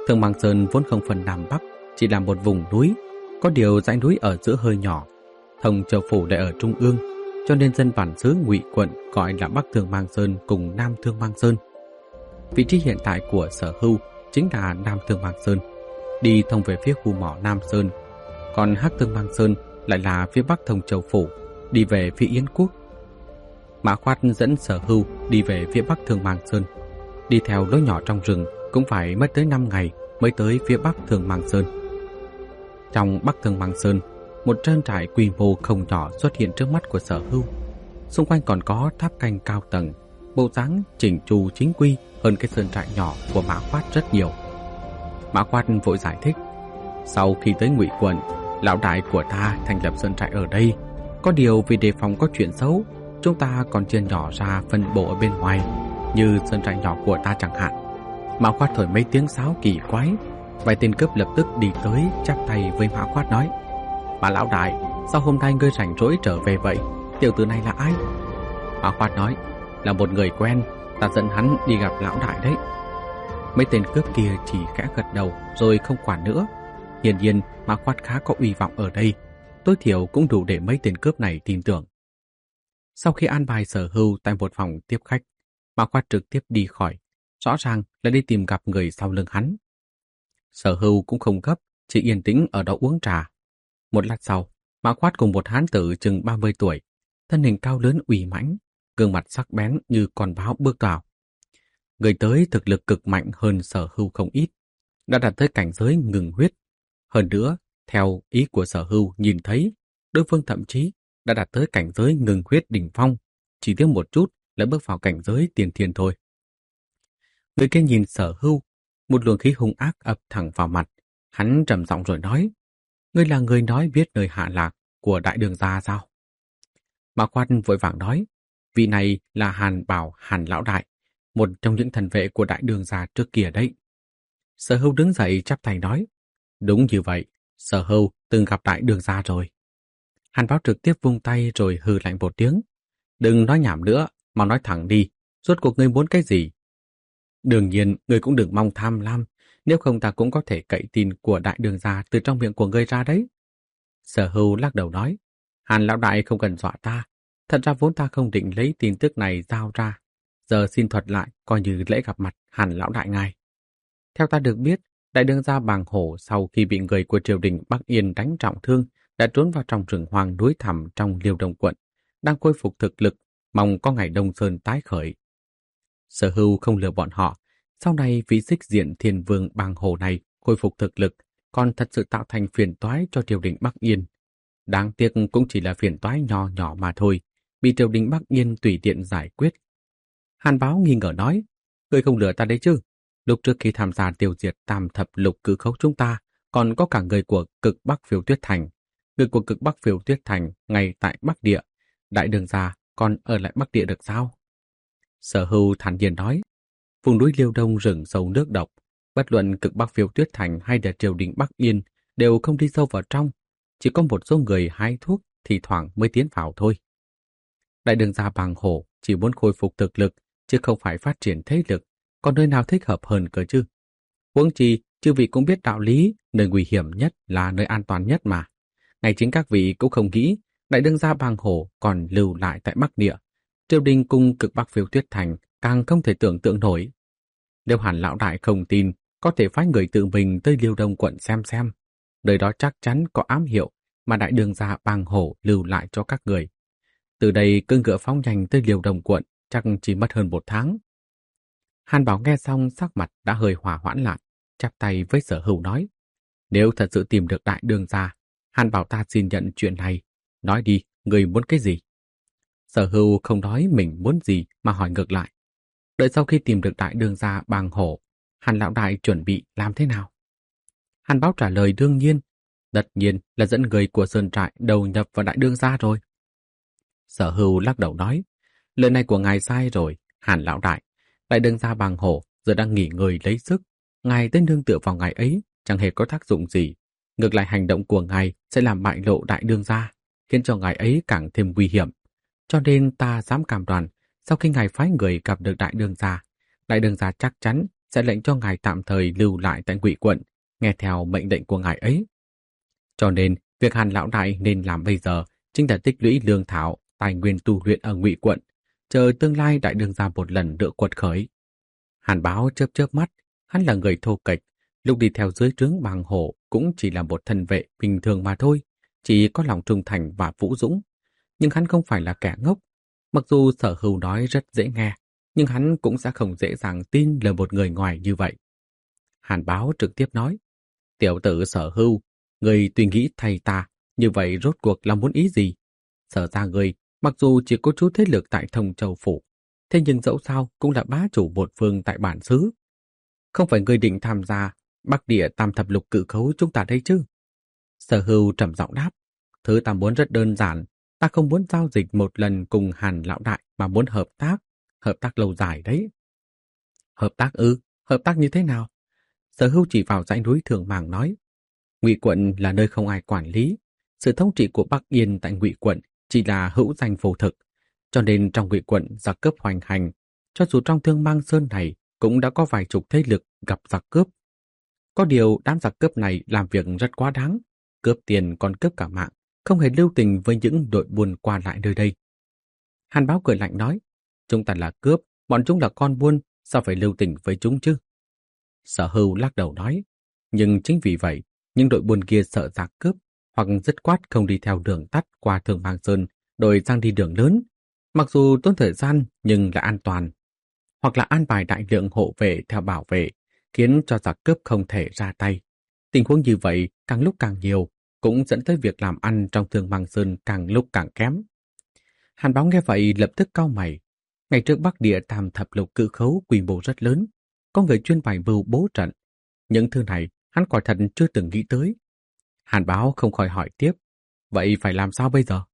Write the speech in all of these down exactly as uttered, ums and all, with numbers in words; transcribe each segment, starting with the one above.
Thương Mang Sơn vốn không phần Nam Bắc, chỉ là một vùng núi, có điều dãy núi ở giữa hơi nhỏ. Thông Châu Phủ lại ở trung ương, cho nên dân bản xứ Ngụy quận gọi là Bắc Thương Mang Sơn cùng Nam Thương Mang Sơn. Vị trí hiện tại của Sở Hưu chính là Nam Thương Mang Sơn, đi thông về phía khu mỏ Nam Sơn, còn Hắc Thương Mang Sơn lại là phía Bắc Thông Châu Phủ, đi về phía Yến Quốc. Mã Khoát dẫn Sở Hưu đi về phía Bắc Thương Mang Sơn, đi theo lối nhỏ trong rừng cũng phải mất tới năm ngày mới tới phía Bắc Thương Mang Sơn. Trong Bắc Thương Mang Sơn, một sơn trại quy mô không nhỏ xuất hiện trước mắt của Sở Hưu. Xung quanh còn có tháp canh cao tầng, bộ dáng chỉnh chu chính quy hơn cái sơn trại nhỏ của Mã Khoát rất nhiều. Mã Khoát vội giải thích: sau khi tới Ngụy quận, lão đại của ta thành lập sơn trại ở đây. Có điều vì đề phòng có chuyện xấu, chúng ta còn chia nhỏ ra phân bổ ở bên ngoài, như sơn trại nhỏ của ta chẳng hạn. Mã Khoát thổi mấy tiếng sáo kỳ quái, vài tên cướp lập tức đi tới chắp tay với Mã Khoát nói: Mã lão đại, sao hôm nay ngươi rảnh rỗi trở về vậy? Tiểu tử này là ai? Mã Khoát nói: là một người quen, ta dẫn hắn đi gặp lão đại đấy. Mấy tên cướp kia chỉ khẽ gật đầu rồi không quản nữa. Hiển nhiên Mã Khoát khá có uy vọng ở đây, tối thiểu cũng đủ để mấy tên cướp này tin tưởng. Sau khi an bài Sở Hưu tại một phòng tiếp khách, Mã Khoát trực tiếp đi khỏi, rõ ràng là đi tìm gặp người sau lưng hắn. Sở Hưu cũng không gấp, chỉ yên tĩnh ở đó uống trà. Một lát sau, Mã Khoát cùng một hán tử chừng ba mươi tuổi, thân hình cao lớn uy mãnh, gương mặt sắc bén như con báo bước vào. Người tới thực lực cực mạnh hơn Sở Hưu không ít, đã đạt tới cảnh giới ngừng huyết. Hơn nữa, theo ý của Sở Hưu nhìn thấy, đối phương thậm chí đã đạt tới cảnh giới ngừng huyết đỉnh phong, chỉ thiếu một chút là bước vào cảnh giới tiên thiên thôi. Người kia nhìn Sở Hưu, một luồng khí hung ác ập thẳng vào mặt, hắn trầm giọng rồi nói: ngươi là người nói biết nơi hạ lạc của đại đường gia sao? Mã Khoát vội vàng nói: vị này là Hàn Bảo Hàn lão đại, một trong những thần vệ của đại đường gia trước kia đấy. Sở Hưu đứng dậy chắp tay nói: đúng như vậy, Sở Hưu từng gặp đại đường gia rồi. Hàn Bảo trực tiếp vung tay rồi hừ lạnh một tiếng: đừng nói nhảm nữa, mau nói thẳng đi, rốt cuộc ngươi muốn cái gì? Đương nhiên, ngươi cũng đừng mong tham lam, nếu không ta cũng có thể cậy tin của đại đường gia từ trong miệng của ngươi ra đấy. Sở Hưu lắc đầu nói: Hàn lão đại không cần dọa ta, thật ra vốn ta không định lấy tin tức này giao ra, giờ xin thuật lại coi như lễ gặp mặt Hàn lão đại ngài. Theo ta được biết, đại đường gia Bàng Hổ sau khi bị người của triều đình Bắc Yên đánh trọng thương đã trốn vào trong rừng hoang núi thẳm trong Liêu Đông quận, đang khôi phục thực lực, mong có ngày Đông Sơn tái khởi. Sở Hưu không lừa bọn họ, sau này vị xích diện thiên vương Bàng Hổ này khôi phục thực lực, còn thật sự tạo thành phiền toái cho triều đình Bắc Yên. Đáng tiếc cũng chỉ là phiền toái nhỏ nhỏ mà thôi, bị triều đình Bắc Yên tùy tiện giải quyết. Hàn Báo nghi ngờ nói: ngươi không lừa ta đấy chứ? Lúc trước khi tham gia tiêu diệt tam thập lục cử khấu chúng ta, còn có cả người của cực Bắc Phiêu Tuyết Thành. Người của cực Bắc Phiêu Tuyết Thành ngay tại Bắc Địa, đại đường gia còn ở lại Bắc Địa được sao? Sở Hưu thản nhiên nói: vùng núi Liêu Đông rừng sâu nước độc, bất luận cực Bắc Phiêu Tuyết Thành hay là triều đình Bắc Yên đều không đi sâu vào trong, chỉ có một số người hái thuốc thì thoảng mới tiến vào thôi. Đại đường gia Bàng Hổ chỉ muốn khôi phục thực lực, chứ không phải phát triển thế lực, còn nơi nào thích hợp hơn cơ chứ? Huống chi, chư vị cũng biết đạo lý, nơi nguy hiểm nhất là nơi an toàn nhất mà. Ngay chính các vị cũng không nghĩ, đại đường gia Bàng Hổ còn lưu lại tại Bắc Địa. Triều đình cùng cực Bắc Phiêu Tuyết Thành càng không thể tưởng tượng nổi. Nếu Hàn lão đại không tin, có thể phái người tự mình tới Liêu Đông quận xem xem. Nơi đó chắc chắn có ám hiệu mà đại đường gia Bàng Hổ lưu lại cho các người. Từ đây cưỡi ngựa phóng nhanh tới Liêu Đông quận chắc chỉ mất hơn một tháng. Hàn Bảo nghe xong sắc mặt đã hơi hòa hoãn lại, chắp tay với Sở Hưu nói: nếu thật sự tìm được đại đường gia, Hàn Bảo ta xin nhận chuyện này. Nói đi, người muốn cái gì? Sở Hưu không nói mình muốn gì mà hỏi ngược lại: đợi sau khi tìm được đại đường gia Bàng Hổ, Hàn lão đại chuẩn bị làm thế nào? Hàn Báo trả lời đương nhiên, tất nhiên là dẫn người của sơn trại đầu nhập vào đại đường gia rồi. Sở Hưu lắc đầu nói: lời này của ngài sai rồi, Hàn lão đại. Đại đường gia Bàng Hổ giờ đang nghỉ ngơi lấy sức, ngài tới nương tựa vào ngài ấy chẳng hề có tác dụng gì. Ngược lại hành động của ngài sẽ làm bại lộ đại đường gia, khiến cho ngài ấy càng thêm nguy hiểm. Cho nên ta dám cam đoan, sau khi ngài phái người gặp được đại đường gia, đại đường gia chắc chắn sẽ lệnh cho ngài tạm thời lưu lại tại Ngụy quận, nghe theo mệnh lệnh của ngài ấy. Cho nên, việc Hàn lão đại nên làm bây giờ chính là tích lũy lương thảo, tài nguyên tu luyện ở Ngụy quận, chờ tương lai đại đương gia một lần nữa quật khởi. Hàn Báo chớp chớp mắt, hắn là người thô kệch, lúc đi theo dưới trướng Bàng Hổ cũng chỉ là một thân vệ bình thường mà thôi, chỉ có lòng trung thành và vũ dũng. Nhưng hắn không phải là kẻ ngốc. Mặc dù Sở Hưu nói rất dễ nghe, nhưng hắn cũng sẽ không dễ dàng tin lời một người ngoài như vậy. Hàn Báo trực tiếp nói, tiểu tử Sở Hưu, người tùy nghĩ thay ta, như vậy rốt cuộc là muốn ý gì? Sở ra người, mặc dù chỉ có chút thế lực tại Thông Châu Phủ, thế nhưng dẫu sao cũng là bá chủ một phương tại bản xứ. Không phải người định tham gia Bắc Địa Tam Thập Lục Cự Khấu chúng ta đây chứ? Sở Hưu trầm giọng đáp, thứ ta muốn rất đơn giản, ta không muốn giao dịch một lần cùng Hàn lão đại mà muốn hợp tác, hợp tác lâu dài đấy. Hợp tác ư? Hợp tác như thế nào? Sở Hưu chỉ vào dãy núi Thường Màng nói, Ngụy quận là nơi không ai quản lý, sự thống trị của Bắc Yên tại Ngụy quận chỉ là hữu danh vô thực, cho nên trong Ngụy quận giặc cướp hoành hành, cho dù trong Thương Mang Sơn này cũng đã có vài chục thế lực gặp giặc cướp. Có điều đám giặc cướp này làm việc rất quá đáng, cướp tiền còn cướp cả mạng, không hề lưu tình với những đội buôn qua lại nơi đây. Hàn Báo cười lạnh nói, chúng ta là cướp, bọn chúng là con buôn, sao phải lưu tình với chúng chứ? Sở Hưu lắc đầu nói, nhưng chính vì vậy, những đội buôn kia sợ giặc cướp, hoặc dứt khoát không đi theo đường tắt qua Thường Mang Sơn, đổi sang đi đường lớn, mặc dù tốn thời gian nhưng là an toàn, hoặc là an bài đại lượng hộ vệ theo bảo vệ, khiến cho giặc cướp không thể ra tay. Tình huống như vậy càng lúc càng nhiều, cũng dẫn tới việc làm ăn trong Thường Mang Sơn càng lúc càng kém. Hàn Báo nghe vậy lập tức cau mày. Ngày trước Bắc Địa Tam Thập Lục Cự Khấu quy mô rất lớn, có người chuyên bày mưu bố trận. Những thứ này hắn quả thật chưa từng nghĩ tới. Hàn Báo không khỏi hỏi tiếp, vậy phải làm sao bây giờ?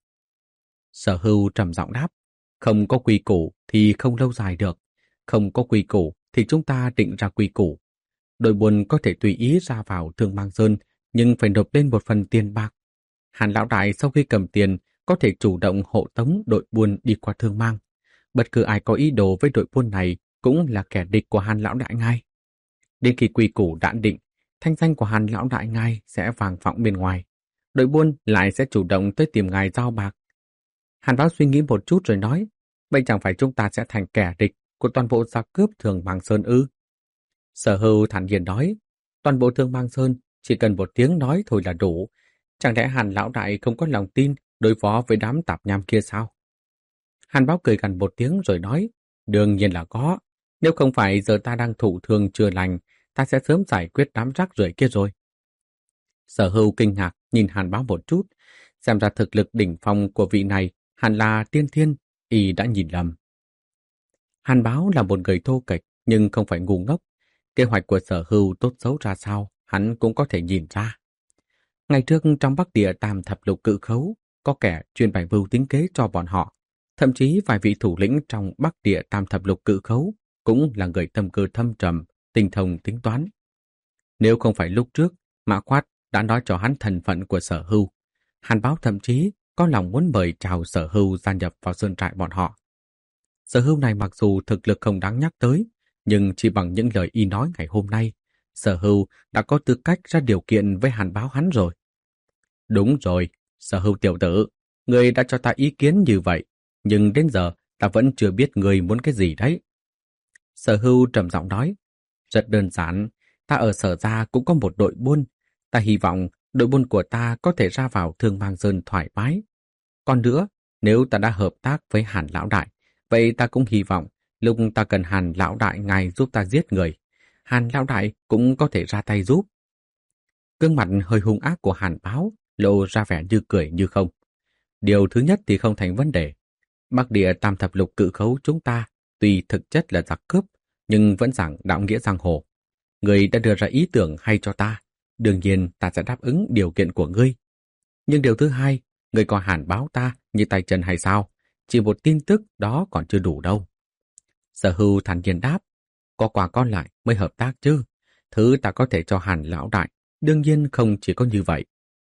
Sở Hưu trầm giọng đáp, không có quy củ thì không lâu dài được, không có quy củ thì chúng ta định ra quy củ. Đội buôn có thể tùy ý ra vào Thương Mang Sơn, nhưng phải nộp lên một phần tiền bạc. Hàn lão đại sau khi cầm tiền có thể chủ động hộ tống đội buôn đi qua Thương Mang. Bất cứ ai có ý đồ với đội buôn này cũng là kẻ địch của Hàn lão đại ngài. Đến khi quy củ đã định, thanh danh của Hàn lão đại ngài sẽ vang vọng bên ngoài. Đội buôn lại sẽ chủ động tới tìm ngài giao bạc. Hàn Báo suy nghĩ một chút rồi nói, vậy chẳng phải chúng ta sẽ thành kẻ địch của toàn bộ giặc cướp Thường Mang Sơn ư? Sở Hưu thản nhiên nói, toàn bộ Thương Mang Sơn chỉ cần một tiếng nói thôi là đủ. Chẳng lẽ Hàn lão đại không có lòng tin đối phó với đám tạp nham kia sao? Hàn Báo cười gằn một tiếng rồi nói, đương nhiên là có. Nếu không phải giờ ta đang thụ thương chưa lành, ta sẽ sớm giải quyết đám rác rưởi kia rồi. Sở Hưu kinh ngạc nhìn Hàn Báo một chút, xem ra thực lực đỉnh phong của vị này hẳn là tiên thiên, y đã nhìn lầm. Hàn Báo là một người thô kệch nhưng không phải ngu ngốc. Kế hoạch của Sở Hưu tốt xấu ra sao, hắn cũng có thể nhìn ra. Ngày trước trong Bắc Địa Tam Thập Lục Cự Khấu, có kẻ chuyên bày mưu tính kế cho bọn họ. Thậm chí vài vị thủ lĩnh trong Bắc Địa Tam Thập Lục Cự Khấu cũng là người tâm cơ thâm trầm, tinh thông tính toán. Nếu không phải lúc trước, Mã Khoát đã nói cho hắn thân phận của Sở Hưu, Hàn Báo thậm chí có lòng muốn mời chào Sở Hưu gia nhập vào sơn trại bọn họ. Sở Hưu này mặc dù thực lực không đáng nhắc tới, nhưng chỉ bằng những lời y nói ngày hôm nay, Sở Hưu đã có tư cách ra điều kiện với Hàn Báo hắn rồi. Đúng rồi, Sở Hưu tiểu tử, người đã cho ta ý kiến như vậy, nhưng đến giờ ta vẫn chưa biết người muốn cái gì đấy. Sở Hưu trầm giọng nói, rất đơn giản, ta ở Sở gia cũng có một đội buôn, ta hy vọng đội buôn của ta có thể ra vào Thương Mang Sơn thoải mái. Còn nữa, nếu ta đã hợp tác với Hàn lão đại, vậy ta cũng hy vọng lúc ta cần Hàn lão đại ngài giúp ta giết người, Hàn lão đại cũng có thể ra tay giúp. Gương mặt hơi hung ác của Hàn Báo lộ ra vẻ như cười như không. Điều thứ nhất thì không thành vấn đề. Bắc Địa Tam Thập Lục Cự Khấu chúng ta tuy thực chất là giặc cướp, nhưng vẫn giảng đạo nghĩa giang hồ. Người đã đưa ra ý tưởng hay cho ta, đương nhiên ta sẽ đáp ứng điều kiện của ngươi. Nhưng điều thứ hai, người coi Hàn Báo ta như tay chân hay sao? Chỉ một tin tức đó còn chưa đủ đâu. Sở Hưu thản nhiên đáp, có quà con lại mới hợp tác chứ. Thứ ta có thể cho Hàn lão đại, đương nhiên không chỉ có như vậy.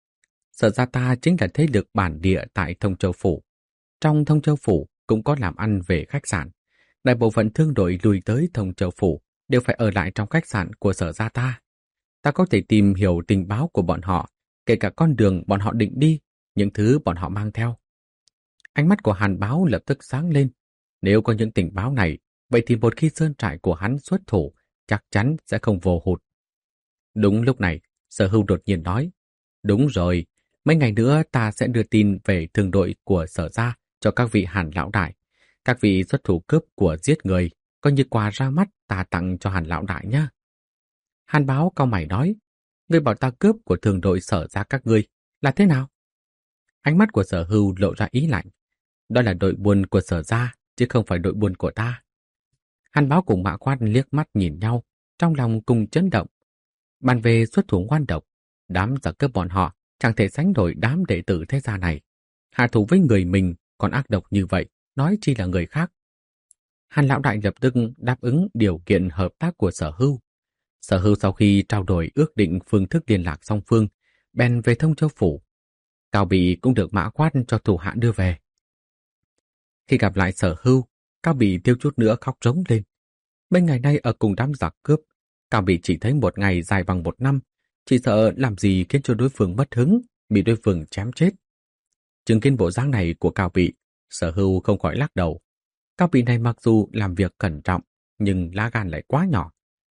Sở gia ta chính là thế lực bản địa tại Thông Châu Phủ. Trong Thông Châu Phủ cũng có làm ăn về khách sạn. Đại bộ phận thương đội lùi tới Thông Châu Phủ đều phải ở lại trong khách sạn của Sở gia ta. Ta có thể tìm hiểu tình báo của bọn họ, kể cả con đường bọn họ định đi, những thứ bọn họ mang theo. Ánh mắt của Hàn Báo lập tức sáng lên. Nếu có những tình báo này, vậy thì một khi sơn trại của hắn xuất thủ, chắc chắn sẽ không vô hụt. Đúng lúc này, Sở Hưu đột nhiên nói, đúng rồi, mấy ngày nữa ta sẽ đưa tin về thương đội của Sở gia cho các vị Hàn lão đại. Các vị xuất thủ cướp của giết người, coi như quà ra mắt ta tặng cho Hàn lão đại nhé. Hàn Báo cau mày nói, ngươi bảo ta cướp của thương đội Sở gia các ngươi, là thế nào? Ánh mắt của Sở Hưu lộ ra ý lạnh. Đó là đội buôn của Sở gia, chứ không phải đội buôn của ta. Hàn Báo cùng Mã Quát liếc mắt nhìn nhau, trong lòng cùng chấn động. Bàn về xuất thủ ngoan độc, đám giặc cướp bọn họ chẳng thể sánh đổi đám đệ tử thế gia này. Hạ thủ với người mình còn ác độc như vậy, nói chi là người khác. Hàn lão đại lập tức đáp ứng điều kiện hợp tác của Sở Hưu. Sở Hưu sau khi trao đổi ước định phương thức liên lạc song phương, bèn về Thông Châu phủ. Cao Bị cũng được Mã Quát cho thủ hạ đưa về. Khi gặp lại Sở Hưu, Cao Bị thiếu chút nữa khóc rống lên. Mấy ngày nay ở cùng đám giặc cướp, Cao Bị chỉ thấy một ngày dài bằng một năm, chỉ sợ làm gì khiến cho đối phương mất hứng, bị đối phương chém chết. Chứng kiến bộ dáng này của Cao Bị, Sở Hưu không khỏi lắc đầu. Cao Bị này mặc dù làm việc cẩn trọng, nhưng lá gan lại quá nhỏ.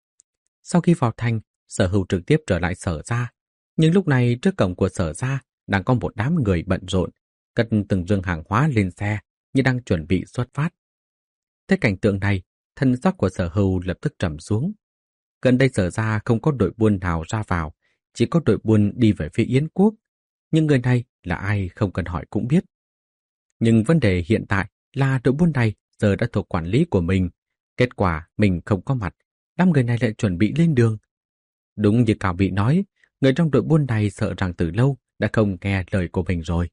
Sau khi vào thành, Sở Hưu trực tiếp trở lại Sở gia, nhưng lúc này trước cổng của Sở gia đang có một đám người bận rộn, cất từng rương hàng hóa lên xe như đang chuẩn bị xuất phát. Thấy cảnh tượng này, thân sắc của Sở Hưu lập tức trầm xuống. Gần đây Sở gia không có đội buôn nào ra vào, chỉ có đội buôn đi về phía Yến Quốc. Nhưng người này là ai không cần hỏi cũng biết. Nhưng vấn đề hiện tại là đội buôn này giờ đã thuộc quản lý của mình. Kết quả mình không có mặt, đám người này lại chuẩn bị lên đường. Đúng như Cao Bị nói, người trong đội buôn này sợ rằng từ lâu đã không nghe lời của mình rồi.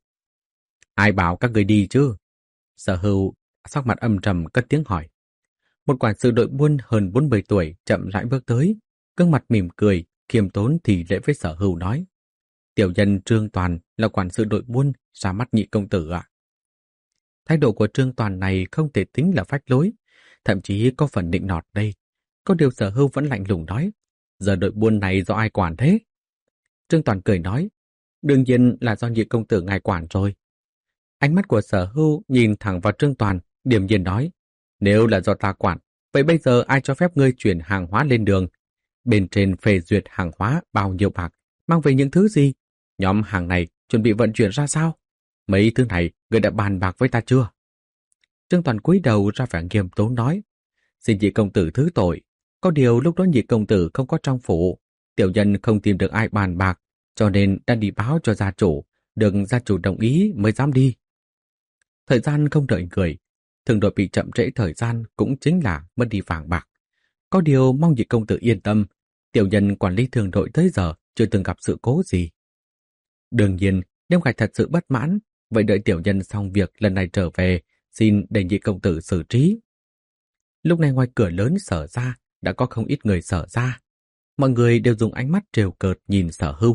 Ai bảo các người đi chứ? Sở Hưu sắc mặt âm trầm cất tiếng hỏi. Một quản sự đội buôn hơn bốn mươi tuổi chậm rãi bước tới, gương mặt mỉm cười, khiêm tốn thì lễ với Sở Hưu nói. Tiểu nhân Trương Toàn là quản sự đội buôn, ra mắt nhị công tử ạ. Thái độ của Trương Toàn này không thể tính là phách lối, thậm chí có phần nịnh nọt đây. Có điều Sở Hưu vẫn lạnh lùng nói, giờ đội buôn này do ai quản thế? Trương Toàn cười nói, đương nhiên là do nhị công tử ngài quản rồi. Ánh mắt của Sở Hưu nhìn thẳng vào Trương Toàn, điềm nhiên nói, nếu là do ta quản, vậy bây giờ ai cho phép ngươi chuyển hàng hóa lên đường? Bên trên phê duyệt hàng hóa bao nhiêu bạc, mang về những thứ gì? Nhóm hàng này chuẩn bị vận chuyển ra sao? Mấy thứ này ngươi đã bàn bạc với ta chưa? Trương Toàn cúi đầu ra vẻ nghiêm túc nói, xin nhị công tử thứ tội. Có điều lúc đó nhị công tử không có trong phủ, tiểu nhân không tìm được ai bàn bạc, cho nên đã đi báo cho gia chủ, được gia chủ đồng ý mới dám đi. Thời gian không đợi người, thường đội bị chậm trễ thời gian cũng chính là mất đi vàng bạc. Có điều mong nhị công tử yên tâm, tiểu nhân quản lý thường đội tới giờ chưa từng gặp sự cố gì. Đương nhiên, nếu ngài thật sự bất mãn, vậy đợi tiểu nhân xong việc lần này trở về, xin để nhị công tử xử trí. Lúc này ngoài cửa lớn Sở gia đã có không ít người Sở gia. Mọi người đều dùng ánh mắt trêu cợt nhìn Sở Hưu.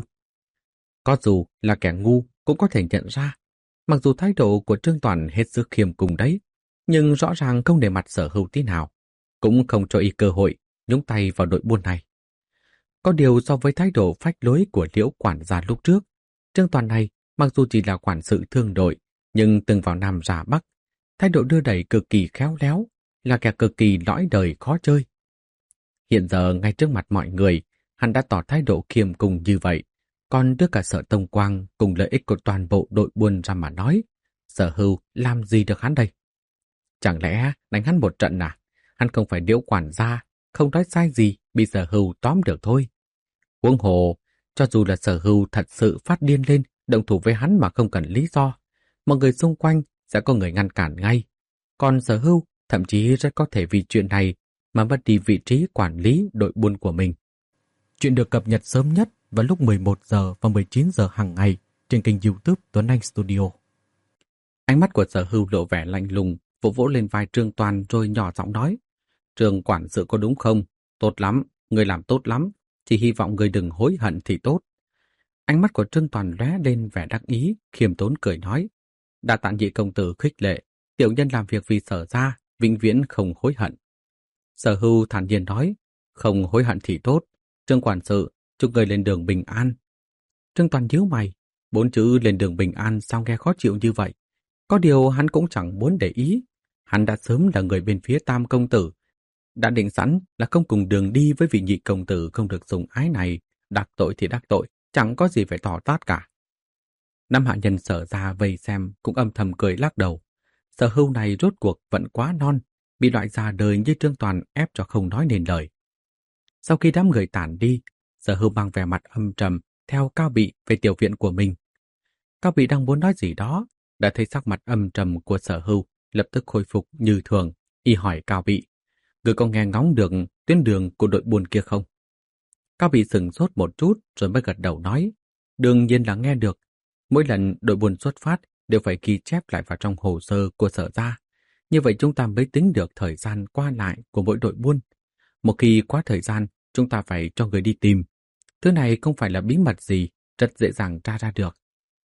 Có dù là kẻ ngu cũng có thể nhận ra, mặc dù thái độ của Trương Toàn hết sức khiêm cùng đấy, nhưng rõ ràng không để mặt Sở Hưu tí nào, cũng không cho y cơ hội nhúng tay vào đội buôn này. Có điều so với thái độ phách lối của Liễu quản gia lúc trước, Trương Toàn này mặc dù chỉ là quản sự thương đội, nhưng từng vào Nam ra Bắc, thái độ đưa đẩy cực kỳ khéo léo, là kẻ cực kỳ lõi đời khó chơi. Hiện giờ ngay trước mặt mọi người, hắn đã tỏ thái độ khiêm cùng như vậy, còn đưa cả Sở Tông Quang cùng lợi ích của toàn bộ đội buôn ra mà nói, Sở Hưu làm gì được hắn đây? Chẳng lẽ đánh hắn một trận à? Hắn không phải Liễu quản gia, không nói sai gì, bị Sở Hưu tóm được thôi. Huống hồ, cho dù là Sở Hưu thật sự phát điên lên, động thủ với hắn mà không cần lý do, mọi người xung quanh sẽ có người ngăn cản ngay. Còn Sở Hưu thậm chí rất có thể vì chuyện này mà mất đi vị trí quản lý đội buôn của mình. Chuyện được cập nhật sớm nhất vào lúc mười một giờ và mười chín giờ hàng ngày trên kênh YouTube Tuấn Anh Studio. Ánh mắt của Sở Hưu lộ vẻ lạnh lùng, vỗ vỗ lên vai Trương Toàn rồi nhỏ giọng nói, Trương quản sự có đúng không? Tốt lắm, người làm tốt lắm, chỉ hy vọng người đừng hối hận thì tốt. Ánh mắt của Trương Toàn lóe lên vẻ đắc ý, khiêm tốn cười nói, đa tạ nhị công tử khích lệ, tiểu nhân làm việc vì Sở gia, vĩnh viễn không hối hận. Sở Hưu thản nhiên nói, Không hối hận thì tốt. Trương quản sự, chúc người lên đường bình an. Trương Toàn nhíu mày, bốn chữ lên đường bình an sao nghe khó chịu như vậy. Có điều hắn cũng chẳng muốn để ý. Hắn đã sớm là người bên phía Tam công tử, đã định sẵn là không cùng đường đi với vị nhị công tử không được dùng ái này. Đắc tội thì đắc tội, chẳng có gì phải tỏ tát cả. Năm hạ nhân Sở ra vây xem cũng âm thầm cười lắc đầu. Sở Hưu này rốt cuộc vẫn quá non, bị loại già đời như Trương Toàn ép cho không nói nên lời. Sau khi đám người tản đi, Sở Hưu mang vẻ mặt âm trầm theo Cao Bị về tiểu viện của mình. Cao Bị đang muốn nói gì đó, đã thấy sắc mặt âm trầm của Sở Hưu lập tức khôi phục như thường. Y hỏi Cao Bị, người có nghe ngóng được tuyến đường của đội buôn kia không? Cao Bị sững sốt một chút rồi mới gật đầu nói, đương nhiên là nghe được. Mỗi lần đội buôn xuất phát đều phải ghi chép lại vào trong hồ sơ của Sở ra. Như vậy chúng ta mới tính được thời gian qua lại của mỗi đội buôn. Một khi quá thời gian, chúng ta phải cho người đi tìm. Thứ này không phải là bí mật gì, rất dễ dàng tra ra được.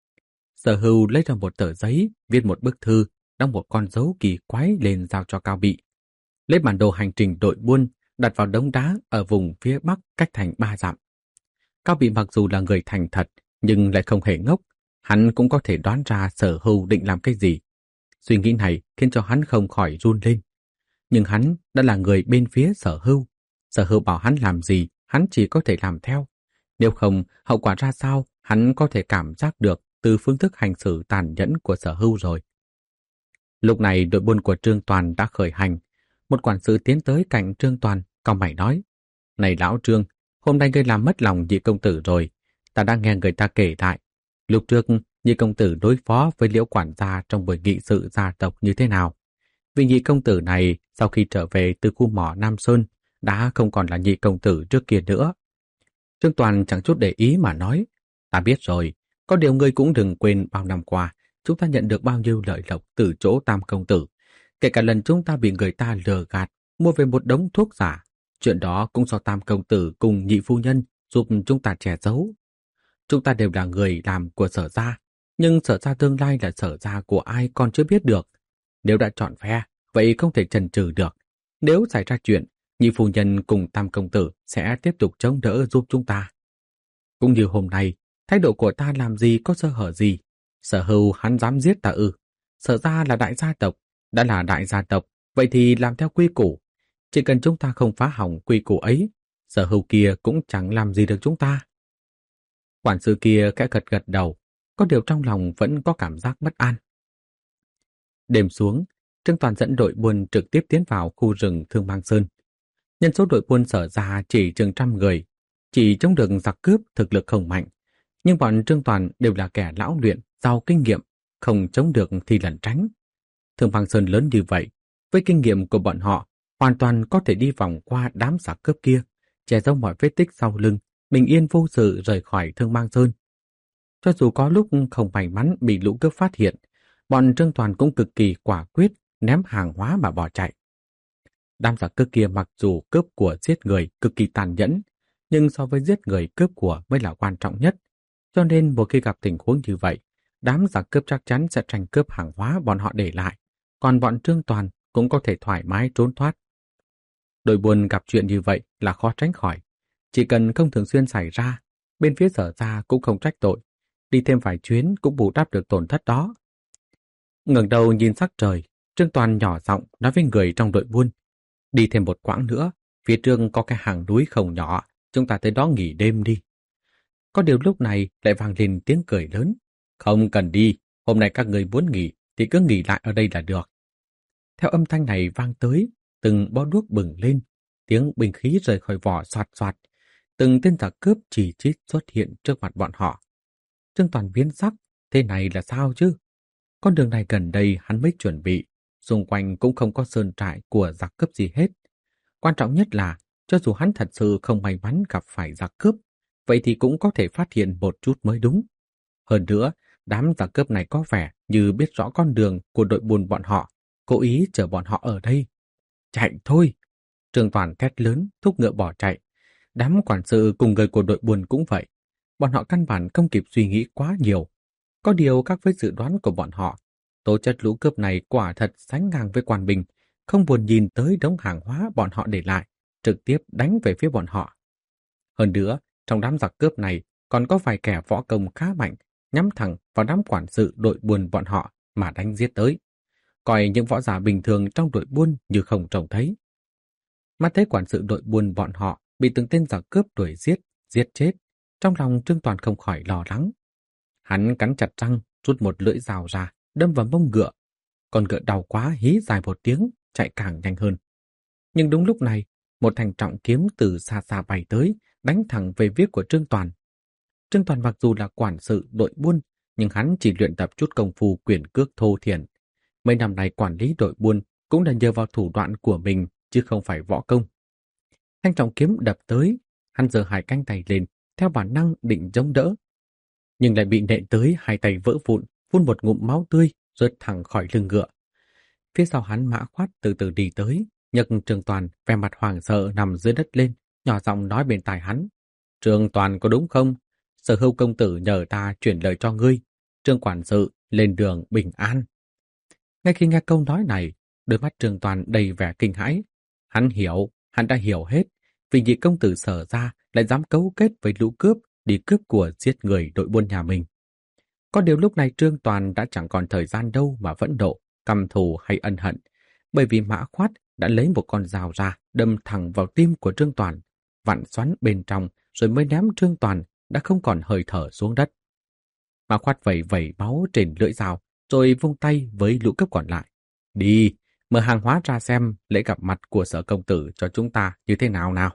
Sở Hưu lấy ra một tờ giấy, viết một bức thư, đóng một con dấu kỳ quái lên giao cho Cao Bị. Lấy bản đồ hành trình đội buôn, đặt vào đống đá ở vùng phía bắc cách thành ba dặm. Cao Bị mặc dù là người thành thật, nhưng lại không hề ngốc. Hắn cũng có thể đoán ra Sở Hưu định làm cái gì. Suy nghĩ này khiến cho hắn không khỏi run lên. Nhưng hắn đã là người bên phía Sở Hưu. Sở Hưu bảo hắn làm gì, hắn chỉ có thể làm theo. Nếu không, hậu quả ra sao, hắn có thể cảm giác được từ phương thức hành xử tàn nhẫn của Sở Hưu rồi. Lúc này đội buôn của Trương Toàn đã khởi hành. Một quản sự tiến tới cạnh Trương Toàn, cau mày nói, này lão Trương, hôm nay ngươi làm mất lòng nhị công tử rồi. Ta đã nghe người ta kể lại. Lúc trước, nhị công tử đối phó với Liễu quản gia trong buổi nghị sự gia tộc như thế nào. Vị nhị công tử này, sau khi trở về từ khu mỏ Nam Sơn, đã không còn là nhị công tử trước kia nữa. Trương Toàn chẳng chút để ý mà nói, ta biết rồi, có điều ngươi cũng đừng quên bao năm qua, chúng ta nhận được bao nhiêu lợi lộc từ chỗ Tam công tử. Kể cả lần chúng ta bị người ta lừa gạt, mua về một đống thuốc giả. Chuyện đó cũng do Tam công tử cùng nhị phu nhân giúp chúng ta che giấu. Chúng ta đều là người làm của Sở gia, nhưng Sở gia tương lai là Sở gia của ai còn chưa biết được. Nếu đã chọn phe, vậy không thể chần chừ được. Nếu xảy ra chuyện, nhị phu nhân cùng Tam công tử sẽ tiếp tục chống đỡ giúp chúng ta. Cũng như hôm nay, thái độ của ta làm gì có sơ hở gì. Sở Hưu hắn dám giết ta ư? Sở gia là đại gia tộc, đã là đại gia tộc, vậy thì làm theo quy củ. Chỉ cần chúng ta không phá hỏng quy củ ấy, Sở Hưu kia cũng chẳng làm gì được chúng ta. Quản sự kia khẽ gật gật đầu, có điều trong lòng vẫn có cảm giác bất an. Đêm xuống, Trương Toàn dẫn đội buôn trực tiếp tiến vào khu rừng Thương Mang Sơn. Nhân số đội buôn Sở ra chỉ chừng trăm người, chỉ chống được giặc cướp thực lực không mạnh. Nhưng bọn Trương Toàn đều là kẻ lão luyện, giàu kinh nghiệm, không chống được thì lẩn tránh. Thương Mang Sơn lớn như vậy, với kinh nghiệm của bọn họ, hoàn toàn có thể đi vòng qua đám giặc cướp kia, che giấu mọi vết tích sau lưng, bình yên vô sự rời khỏi Thương Mang Sơn. Cho dù có lúc không may mắn bị lũ cướp phát hiện, bọn Trương Toàn cũng cực kỳ quả quyết ném hàng hóa mà bỏ chạy. Đám giặc cướp kia mặc dù cướp của giết người cực kỳ tàn nhẫn, nhưng so với giết người cướp của mới là quan trọng nhất. Cho nên một khi gặp tình huống như vậy, đám giặc cướp chắc chắn sẽ tranh cướp hàng hóa bọn họ để lại, còn bọn Trương Toàn cũng có thể thoải mái trốn thoát. Đội buôn gặp chuyện như vậy là khó tránh khỏi. Chỉ cần không thường xuyên xảy ra, bên phía Sở gia cũng không trách tội. Đi thêm vài chuyến cũng bù đắp được tổn thất đó. Ngẩng đầu nhìn sắc trời, Trương Toàn nhỏ giọng nói với người trong đội buôn. Đi thêm một quãng nữa, phía trước có cái hàng núi không nhỏ, chúng ta tới đó nghỉ đêm đi. Có điều lúc này lại vang lên tiếng cười lớn. Không cần đi, hôm nay các người muốn nghỉ thì cứ nghỉ lại ở đây là được. Theo âm thanh này vang tới, từng bó đuốc bừng lên, tiếng binh khí rời khỏi vỏ soạt soạt, từng tên giặc cướp chỉ chít xuất hiện trước mặt bọn họ. Trương Toàn biến sắc, thế này là sao chứ? Con đường này gần đây hắn mới chuẩn bị, xung quanh cũng không có sơn trại của giặc cướp gì hết. Quan trọng nhất là, cho dù hắn thật sự không may mắn gặp phải giặc cướp, vậy thì cũng có thể phát hiện một chút mới đúng. Hơn nữa, đám giặc cướp này có vẻ như biết rõ con đường của đội buôn bọn họ, cố ý chờ bọn họ ở đây. Chạy thôi! Trương Toàn thét lớn, thúc ngựa bỏ chạy. Đám quản sự cùng người của đội buôn cũng vậy. Bọn họ căn bản không kịp suy nghĩ quá nhiều. Có điều khác với dự đoán của bọn họ, tố chất lũ cướp này quả thật sánh ngang với quan binh, không buồn nhìn tới đống hàng hóa bọn họ để lại, trực tiếp đánh về phía bọn họ. Hơn nữa, trong đám giặc cướp này còn có vài kẻ võ công khá mạnh, nhắm thẳng vào đám quản sự đội buôn bọn họ mà đánh giết tới, coi những võ giả bình thường trong đội buôn như không trông thấy. Mắt thấy quản sự đội buôn bọn họ bị từng tên giặc cướp đuổi giết, giết chết, trong lòng Trương Toàn không khỏi lo lắng. Hắn cắn chặt răng, rút một lưỡi dao ra, đâm vào mông ngựa. Con ngựa đau quá hí dài một tiếng, chạy càng nhanh hơn. Nhưng đúng lúc này, một thanh trọng kiếm từ xa xa bay tới, đánh thẳng về phía của Trương Toàn. Trương Toàn mặc dù là quản sự đội buôn, nhưng hắn chỉ luyện tập chút công phu quyền cước thô thiển. Mấy năm nay quản lý đội buôn cũng là nhờ vào thủ đoạn của mình, chứ không phải võ công. Thanh trọng kiếm đập tới, hắn giơ hai cánh tay lên, theo bản năng định chống đỡ. Nhưng lại bị nện tới, hai tay vỡ vụn, phun một ngụm máu tươi, rớt thẳng khỏi lưng ngựa. Phía sau hắn Mã Khoát từ từ đi tới, nhấc Trương Toàn vẻ mặt hoảng sợ nằm dưới đất lên, nhỏ giọng nói bên tai hắn: "Trương Toàn có đúng không? Sở Hưu công tử nhờ ta chuyển lời cho ngươi, Trương quản sự lên đường bình an." Ngay khi nghe câu nói này, đôi mắt Trương Toàn đầy vẻ kinh hãi. Hắn hiểu, hắn đã hiểu hết, vì nhị công tử Sở ra lại dám cấu kết với lũ cướp đi cướp của giết người đội buôn nhà mình. Có điều lúc này Trương Toàn đã chẳng còn thời gian đâu mà phẫn nộ, căm thù hay ân hận, bởi vì Mã Khoát đã lấy một con dao ra đâm thẳng vào tim của Trương Toàn, vặn xoắn bên trong rồi mới ném Trương Toàn đã không còn hơi thở xuống đất. Mã Khoát vẩy vẩy máu trên lưỡi dao rồi vung tay với lũ cướp còn lại: "Đi, mở hàng hóa ra xem lễ gặp mặt của Sở công tử cho chúng ta như thế nào nào."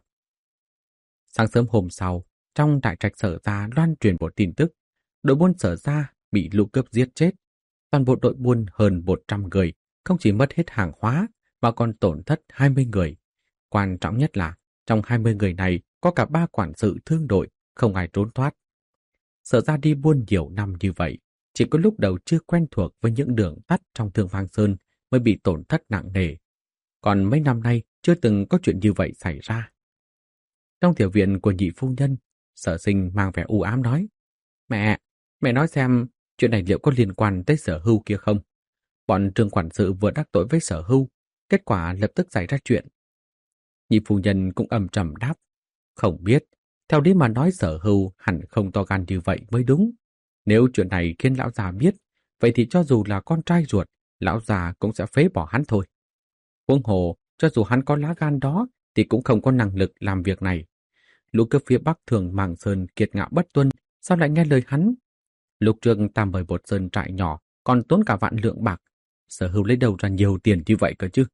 Sáng sớm hôm sau, trong đại trạch Sở gia loan truyền một tin tức: đội buôn Sở gia bị lũ cướp giết chết. Toàn bộ đội buôn hơn một trăm người, không chỉ mất hết hàng hóa mà còn tổn thất hai mươi người. Quan trọng nhất là trong hai mươi người này có cả ba quản sự thương đội, không ai trốn thoát. Sở gia đi buôn nhiều năm như vậy, chỉ có lúc đầu chưa quen thuộc với những đường tắt trong Thương Vang Sơn mới bị tổn thất nặng nề. Còn mấy năm nay chưa từng có chuyện như vậy xảy ra. Trong tiểu viện của nhị phu nhân, Sở Sinh mang vẻ u ám nói: "Mẹ, mẹ nói xem chuyện này liệu có liên quan tới Sở Hưu kia không? Bọn Trương quản sự vừa đắc tội với Sở Hưu, kết quả lập tức xảy ra chuyện." Nhị phu nhân cũng âm trầm đáp: "Không biết, theo lý mà nói Sở Hưu hẳn không to gan như vậy mới đúng. Nếu chuyện này khiến lão già biết, vậy thì cho dù là con trai ruột, lão già cũng sẽ phế bỏ hắn thôi. Huống hồ, cho dù hắn có lá gan đó, thì cũng không có năng lực làm việc này. Lũ cướp phía Bắc thường Màng Sơn kiệt ngạo bất tuân, sao lại nghe lời hắn? Lúc trước ta mời một sơn trại nhỏ, còn tốn cả vạn lượng bạc. Sở Hưu lấy đâu ra nhiều tiền như vậy cơ chứ?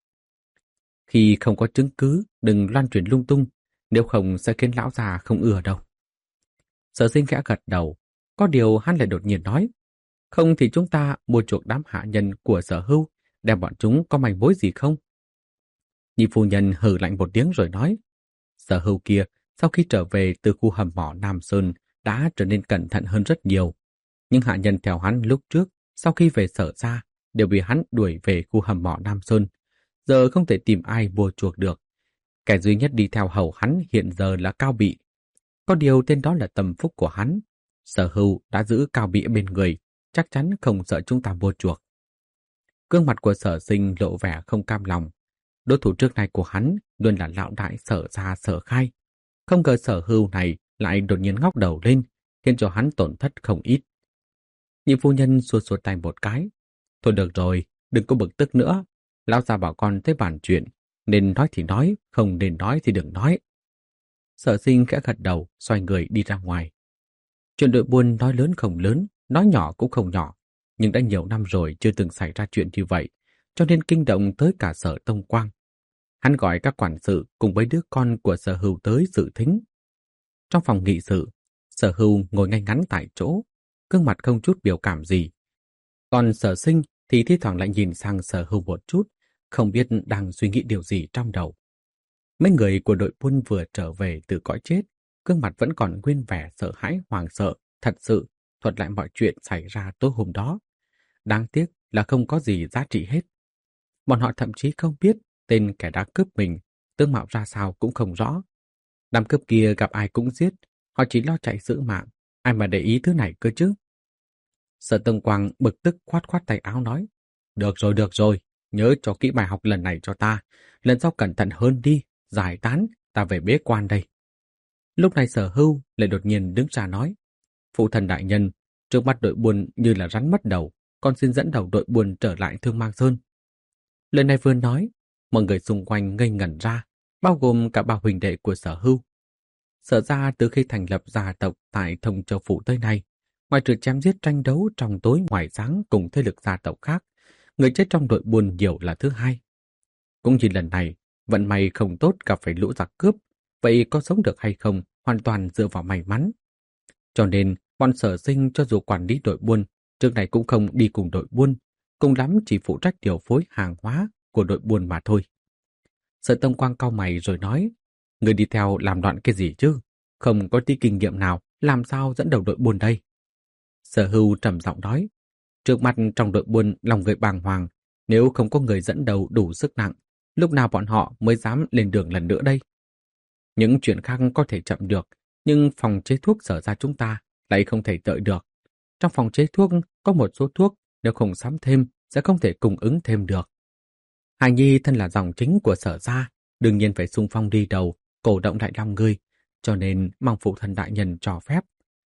Khi không có chứng cứ, đừng loan truyền lung tung, nếu không sẽ khiến lão già không ưa đâu." Sở Sinh khẽ gật đầu, có điều hắn lại đột nhiên nói: "Không thì chúng ta mua chuộc đám hạ nhân của Sở Hưu, đem bọn chúng có manh mối gì không?" Nhị phu nhân hừ lạnh một tiếng rồi nói: "Sở Hưu kia sau khi trở về từ khu hầm mỏ Nam Sơn đã trở nên cẩn thận hơn rất nhiều. Nhưng hạ nhân theo hắn lúc trước, sau khi về Sở ra, đều bị hắn đuổi về khu hầm mỏ Nam Sơn. Giờ không thể tìm ai mua chuộc được. Kẻ duy nhất đi theo hầu hắn hiện giờ là Cao Bị. Có điều tên đó là tâm phúc của hắn. Sở Hưu đã giữ Cao Bị bên người, chắc chắn không sợ chúng ta mua chuộc." Gương mặt của Sở Sinh lộ vẻ không cam lòng. Đối thủ trước này của hắn luôn là lão đại Sở ra Sở Khai. Không ngờ Sở Hưu này lại đột nhiên ngóc đầu lên, khiến cho hắn tổn thất không ít. Nhị phu nhân xua xua tay một cái: "Thôi được rồi, đừng có bực tức nữa. Lão già bảo con tới bàn chuyện, nên nói thì nói, không nên nói thì đừng nói." Sở Sinh khẽ gật đầu, xoay người đi ra ngoài. Chuyện đội buôn nói lớn không lớn, nói nhỏ cũng không nhỏ, nhưng đã nhiều năm rồi chưa từng xảy ra chuyện như vậy, cho nên kinh động tới cả Sở Tông Quang. Hắn gọi các quản sự cùng với đứa con của Sở Hưu tới dự thính. Trong phòng nghị sự, Sở Hưu ngồi ngay ngắn tại chỗ, gương mặt không chút biểu cảm gì. Còn Sở Sinh thì thi thoảng lại nhìn sang Sở Hưu một chút, không biết đang suy nghĩ điều gì trong đầu. Mấy người của đội buôn vừa trở về từ cõi chết, gương mặt vẫn còn nguyên vẻ sợ hãi hoảng sợ, thật sự thuật lại mọi chuyện xảy ra tối hôm đó. Đáng tiếc là không có gì giá trị hết. Bọn họ thậm chí không biết tên kẻ đã cướp mình, tướng mạo ra sao cũng không rõ. Đám cướp kia gặp ai cũng giết, họ chỉ lo chạy giữ mạng, ai mà để ý thứ này cơ chứ. Sở Tông Quang bực tức khoát khoát tay áo nói: "Được rồi, được rồi, nhớ cho kỹ bài học lần này cho ta, lần sau cẩn thận hơn đi, giải tán, ta về bế quan đây. Lúc này Sở Hưu lại đột nhiên đứng ra nói, phụ thần đại nhân, trước mắt đội buôn như là rắn mất đầu, con xin dẫn đầu đội buôn trở lại Thương Mang Sơn. Lời này vừa nói, mọi người xung quanh ngây ngẩn ra, bao gồm cả ba huynh đệ của Sở Hưu. Sở ra từ khi thành lập gia tộc tại Thông Châu Phủ tới nay, ngoài trừ chém giết tranh đấu trong tối ngoài sáng cùng thế lực gia tộc khác, người chết trong đội buôn nhiều là thứ hai. Cũng như lần này, vận may không tốt gặp phải lũ giặc cướp, vậy có sống được hay không hoàn toàn dựa vào may mắn. Cho nên, bọn Sở Sinh cho dù quản lý đội buôn, trước này cũng không đi cùng đội buôn, cùng lắm chỉ phụ trách điều phối hàng hóa của đội buôn mà thôi. Sở Tông Quang cau mày rồi nói, người đi theo làm loạn cái gì chứ? Không có tí kinh nghiệm nào, làm sao dẫn đầu đội buôn đây? Sở Hưu trầm giọng nói, trước mặt trong đội buôn lòng người bàng hoàng, nếu không có người dẫn đầu đủ sức nặng, lúc nào bọn họ mới dám lên đường lần nữa đây? Những chuyện khác có thể chậm được, nhưng phòng chế thuốc Sở ra chúng ta lại không thể đợi được. Trong phòng chế thuốc có một số thuốc, nếu không sắm thêm, sẽ không thể cung ứng thêm được. Hải Nhi thân là dòng chính của Sở ra, đương nhiên phải xung phong đi đầu, cổ động đại năm người, cho nên mong phụ thần đại nhân cho phép.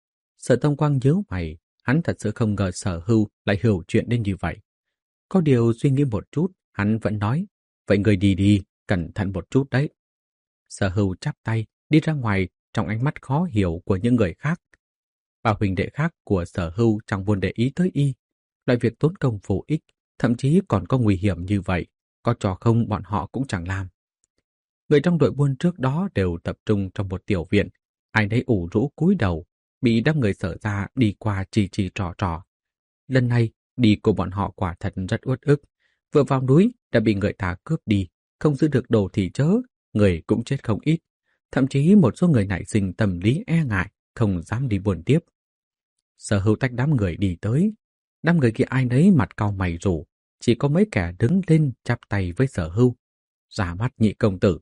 Sở Tông Quang nhíu mày, hắn thật sự không ngờ Sở Hưu lại hiểu chuyện đến như vậy. Có điều suy nghĩ một chút, hắn vẫn nói, vậy người đi đi, cẩn thận một chút đấy. Sở Hưu chắp tay, đi ra ngoài trong ánh mắt khó hiểu của những người khác. Ba huynh đệ khác của Sở Hưu chẳng buồn để ý tới y. Loại việc tốn công vô ích, thậm chí còn có nguy hiểm như vậy, có trò không bọn họ cũng chẳng làm. Người trong đội buôn trước đó đều tập trung trong một tiểu viện, ai nấy ủ rũ cúi đầu, bị đám người Sở ra đi qua chỉ chỉ trò trò. Lần này, đi của bọn họ quả thật rất uất ức. Vừa vào núi đã bị người ta cướp đi, không giữ được đồ thì chớ, người cũng chết không ít. Thậm chí một số người nảy sinh tâm lý e ngại, không dám đi buôn tiếp. Sở Hưu tách đám người đi tới. Đám người kia ai nấy mặt cau mày rủ, chỉ có mấy kẻ đứng lên chắp tay với Sở Hưu. Ra mắt nhị công tử.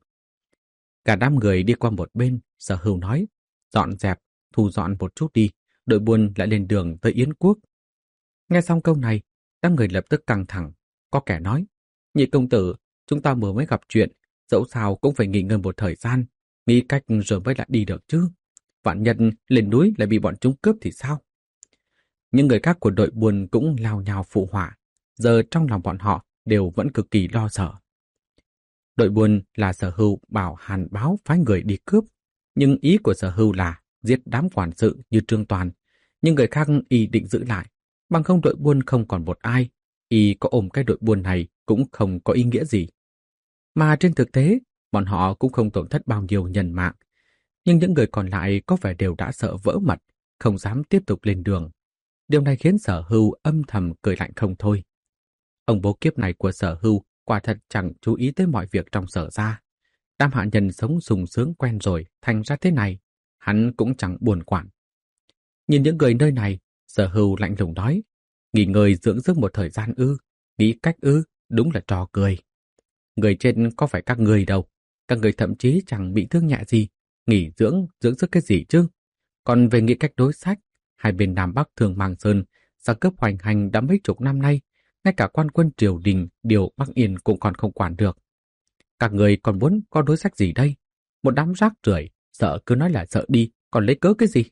Cả đám người đi qua một bên, Sở Hưu nói, dọn dẹp, thu dọn một chút đi, đội buôn lại lên đường tới Yến Quốc. Nghe xong câu này, đám người lập tức căng thẳng. Có kẻ nói, nhị công tử, chúng ta vừa mới gặp chuyện, dẫu sao cũng phải nghỉ ngơi một thời gian, nghĩ cách rồi mới lại đi được chứ. Vạn nhân lên núi lại bị bọn chúng cướp thì sao? Những người khác của đội buôn cũng lao nhào phụ họa, giờ trong lòng bọn họ đều vẫn cực kỳ lo sợ. Đội buôn là Sở Hưu bảo Hàn Báo phái người đi cướp, nhưng ý của Sở Hưu là giết đám quản sự như Trương Toàn, nhưng người khác y định giữ lại, bằng không đội buôn không còn một ai, y có ôm cái đội buôn này cũng không có ý nghĩa gì. Mà trên thực tế, bọn họ cũng không tổn thất bao nhiêu nhân mạng, nhưng những người còn lại có vẻ đều đã sợ vỡ mật, không dám tiếp tục lên đường. Điều này khiến Sở Hưu âm thầm cười lạnh không thôi. Ông bố kiếp này của Sở Hưu quả thật chẳng chú ý tới mọi việc trong Sở ra. Đám hạ nhân sống sung sướng quen rồi, thành ra thế này, hắn cũng chẳng buồn quản. Nhìn những người nơi này, Sở Hưu lạnh lùng nói, nghỉ ngơi dưỡng sức một thời gian ư, nghĩ cách ư, đúng là trò cười. Người trên có phải các người đâu, các người thậm chí chẳng bị thương nhẹ gì, nghỉ dưỡng, dưỡng sức cái gì chứ. Còn về nghĩ cách đối sách, hai bên Nam Bắc Thương Mang Sơn, giặc cướp hoành hành đã mấy chục năm nay, ngay cả quan quân triều đình điều Bắc Yên cũng còn không quản được. Các người còn muốn có đối sách gì đây? Một đám rác rưởi, sợ cứ nói là sợ đi, còn lấy cớ cái gì?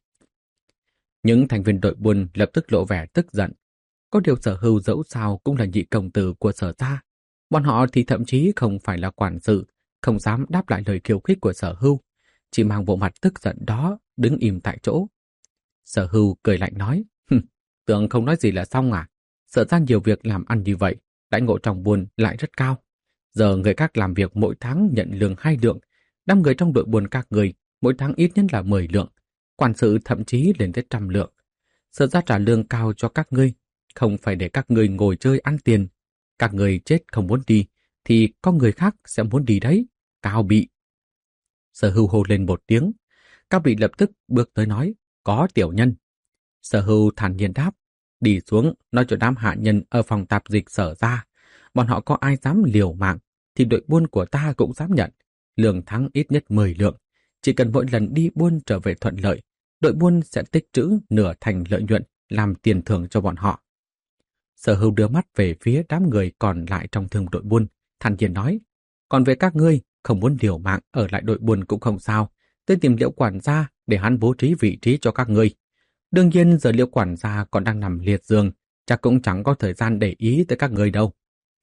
Những thành viên đội buôn lập tức lộ vẻ tức giận. Có điều Sở Hưu dẫu sao cũng là nhị công tử của Sở ra. Bọn họ thì thậm chí không phải là quản sự, không dám đáp lại lời khiêu khích của Sở Hưu, chỉ mang bộ mặt tức giận đó, đứng im tại chỗ. Sở Hưu cười lạnh nói, tưởng không nói gì là xong à? Sở ra nhiều việc làm ăn như vậy, đãi ngộ trong buôn lại rất cao. Giờ người khác làm việc mỗi tháng nhận lương hai lượng, năm người trong đội buôn các người mỗi tháng ít nhất là mười lượng, quản sự thậm chí lên tới trăm lượng. Sở ra trả lương cao cho các ngươi, không phải để các ngươi ngồi chơi ăn tiền. Các người chết không muốn đi, thì có người khác sẽ muốn đi đấy. Cao Bị. Sở Hưu hô lên một tiếng. Cao Bị lập tức bước tới nói, có tiểu nhân. Sở Hưu thản nhiên đáp, đi xuống nói cho đám hạ nhân ở phòng tạp dịch Sở ra. Bọn họ có ai dám liều mạng, thì đội buôn của ta cũng dám nhận. Lương tháng ít nhất mười lượng. Chỉ cần mỗi lần đi buôn trở về thuận lợi, đội buôn sẽ tích trữ nửa thành lợi nhuận làm tiền thưởng cho bọn họ. Sở Hưu đưa mắt về phía đám người còn lại trong thương đội buôn, thản nhiên nói, còn về các ngươi, không muốn liều mạng ở lại đội buôn cũng không sao. Tôi tìm Liễu quản gia để hắn bố trí vị trí cho các ngươi. Đương nhiên giờ Liễu quản gia còn đang nằm liệt giường, chắc cũng chẳng có thời gian để ý tới các ngươi đâu.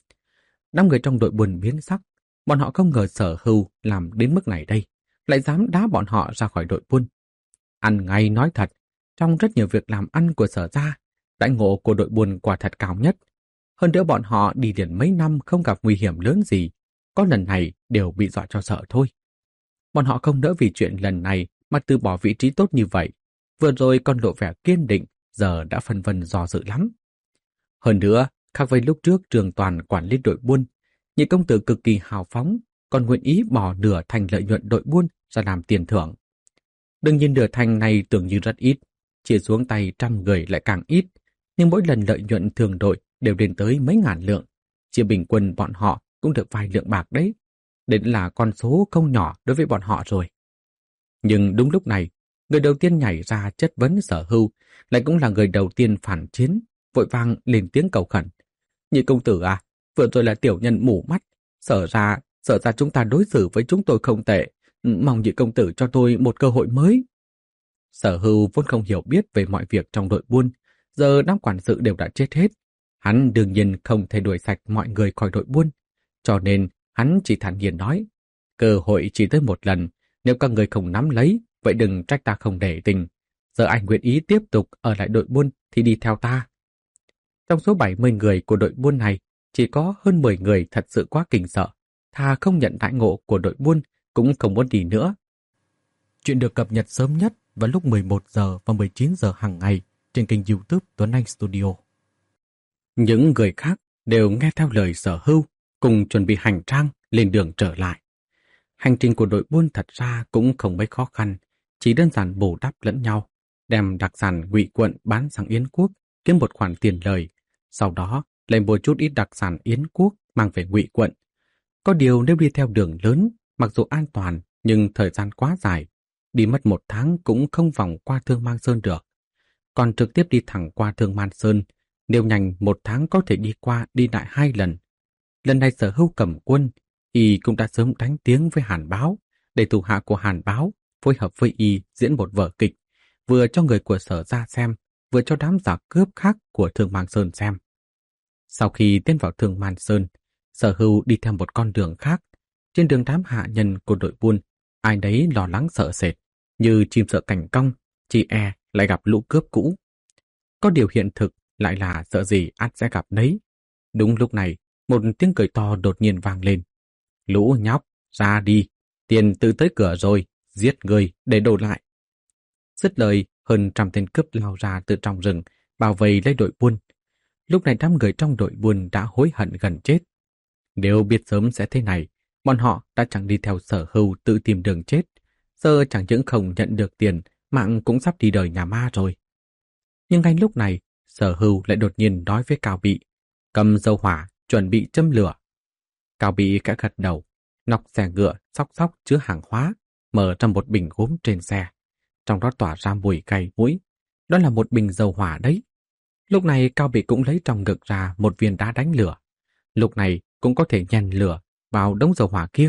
Năm người trong đội buôn biến sắc, bọn họ không ngờ Sở Hưu làm đến mức này đây, lại dám đá bọn họ ra khỏi đội buôn. Ăn ngay nói thật, trong rất nhiều việc làm ăn của Sở gia, đãi ngộ của đội buôn quả thật cao nhất. Hơn nữa bọn họ đi liền mấy năm không gặp nguy hiểm lớn gì, có lần này đều bị dọa cho sợ thôi. Bọn họ không đỡ vì chuyện lần này mà từ bỏ vị trí tốt như vậy. Vừa rồi còn lộ vẻ kiên định, giờ đã phân vân do dự lắm. Hơn nữa, khác với lúc trước Trường Toàn quản lý đội buôn, Nhị công tử cực kỳ hào phóng, còn nguyện ý bỏ nửa thành lợi nhuận đội buôn ra làm tiền thưởng. Đương nhiên nửa thành này tưởng như rất ít, chia xuống tay trăm người lại càng ít, nhưng mỗi lần lợi nhuận thường đội đều lên tới mấy ngàn lượng, chia bình quân bọn họ cũng được vài lượng bạc đấy. Đến là con số không nhỏ đối với bọn họ rồi. Nhưng đúng lúc này, người đầu tiên nhảy ra chất vấn Sở Hưu lại cũng là người đầu tiên phản chiến, vội vang lên tiếng cầu khẩn. Nhị công tử à, vừa rồi là tiểu nhân mù mắt, sợ ra, sợ ra chúng ta đối xử với chúng tôi không tệ, mong nhị công tử cho tôi một cơ hội mới. Sở Hưu vốn không hiểu biết về mọi việc trong đội buôn, giờ đám quản sự đều đã chết hết. Hắn đương nhiên không thể đuổi sạch mọi người khỏi đội buôn, cho nên hắn chỉ thản nhiên nói, cơ hội chỉ tới một lần, nếu các người không nắm lấy, vậy đừng trách ta không để tình. Giờ anh nguyện ý tiếp tục ở lại đội buôn thì đi theo ta. Trong số bảy mươi người của đội buôn này, chỉ có hơn mười người thật sự quá kinh sợ, thà không nhận đãi ngộ của đội buôn cũng không muốn đi nữa. Chuyện được cập nhật sớm nhất vào lúc mười một giờ và mười chín giờ hàng ngày trên kênh YouTube Tuấn Anh Studio. Những người khác đều nghe theo lời Sở Hưu, cùng chuẩn bị hành trang lên đường trở lại. Hành trình của đội buôn thật ra cũng không mấy khó khăn, chỉ đơn giản bù đắp lẫn nhau, đem đặc sản Ngụy Quận bán sang Yến Quốc, kiếm một khoản tiền lời, sau đó lại mua chút ít đặc sản Yến Quốc mang về Ngụy Quận. Có điều nếu đi theo đường lớn, mặc dù an toàn nhưng thời gian quá dài, đi mất một tháng cũng không vòng qua Thương Mang Sơn được. Còn trực tiếp đi thẳng qua Thương Mang Sơn, nếu nhanh một tháng có thể đi qua đi lại hai lần. Lần này Sở Hưu cầm quân, y cũng đã sớm đánh tiếng với Hàn Báo, để thủ hạ của Hàn Báo phối hợp với y diễn một vở kịch, vừa cho người của Sở ra xem, vừa cho đám giả cướp khác của Thương Mang Sơn xem. Sau khi tiến vào Thương Mang Sơn, Sở Hưu đi theo một con đường khác. Trên đường đám hạ nhân của đội buôn, ai nấy lo lắng sợ sệt, như chim sợ cảnh cong, chỉ e lại gặp lũ cướp cũ. Có điều hiện thực lại là sợ gì ắt sẽ gặp đấy. Đúng lúc này, một tiếng cười to đột nhiên vang lên. Lũ nhóc, ra đi, tiền từ tới cửa rồi, giết người để đồ lại. Dứt lời, hơn trăm tên cướp lao ra từ trong rừng, bao vây lấy đội buôn. Lúc này đám người trong đội buôn đã hối hận gần chết. Nếu biết sớm sẽ thế này, bọn họ đã chẳng đi theo Sở Hưu tự tìm đường chết. Giờ chẳng những không nhận được tiền, mạng cũng sắp đi đời nhà ma rồi. Nhưng ngay lúc này, Sở Hưu lại đột nhiên nói với Cao Bị, cầm dầu hỏa, chuẩn bị châm lửa. Cao Bị khẽ gật đầu, nóc xe ngựa xóc xóc chứa hàng hóa, mở ra một bình gốm trên xe. Trong đó tỏa ra mùi cay mũi. Đó là một bình dầu hỏa đấy. Lúc này Cao Bị cũng lấy trong ngực ra một viên đá đánh lửa. Lúc này cũng có thể nhen lửa vào đống dầu hỏa kia.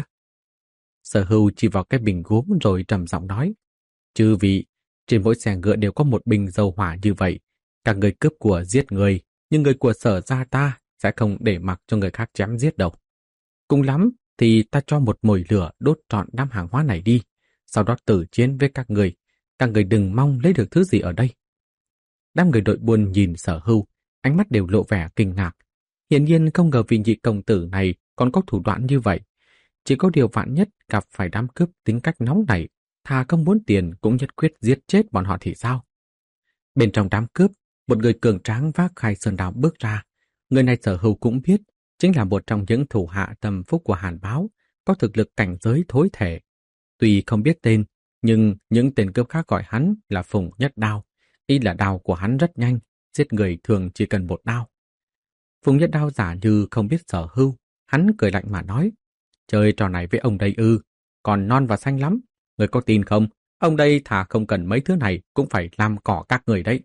Sở Hưu chỉ vào cái bình gốm rồi trầm giọng nói, chư vị, trên mỗi xe ngựa đều có một bình dầu hỏa như vậy. Các người cướp của giết người, nhưng người của Sở gia ta sẽ không để mặc cho người khác chém giết đâu. Cùng lắm thì ta cho một mồi lửa đốt trọn đám hàng hóa này đi, sau đó tử chiến với các người. Các người đừng mong lấy được thứ gì ở đây. Đám người đội buôn nhìn Sở Hưu, ánh mắt đều lộ vẻ kinh ngạc. Hiển nhiên không ngờ vị nhị công tử này còn có thủ đoạn như vậy. Chỉ có điều vạn nhất gặp phải đám cướp tính cách nóng nảy, thà không muốn tiền cũng nhất quyết giết chết bọn họ thì sao? Bên trong đám cướp, một người cường tráng vác khai sơn đao bước ra. Người này Sở Hưu cũng biết, chính là một trong những thủ hạ tâm phúc của Hàn Báo, có thực lực cảnh giới thối thể. Tuy không biết tên, nhưng những tên cướp khác gọi hắn là Phùng Nhất Đao. Ý là đao của hắn rất nhanh, giết người thường chỉ cần một đao. Phùng Nhất Đao giả như không biết Sở Hưu, hắn cười lạnh mà nói, chơi trò này với ông đây ư, còn non và xanh lắm, người có tin không? Ông đây thà không cần mấy thứ này cũng phải làm cỏ các người đấy.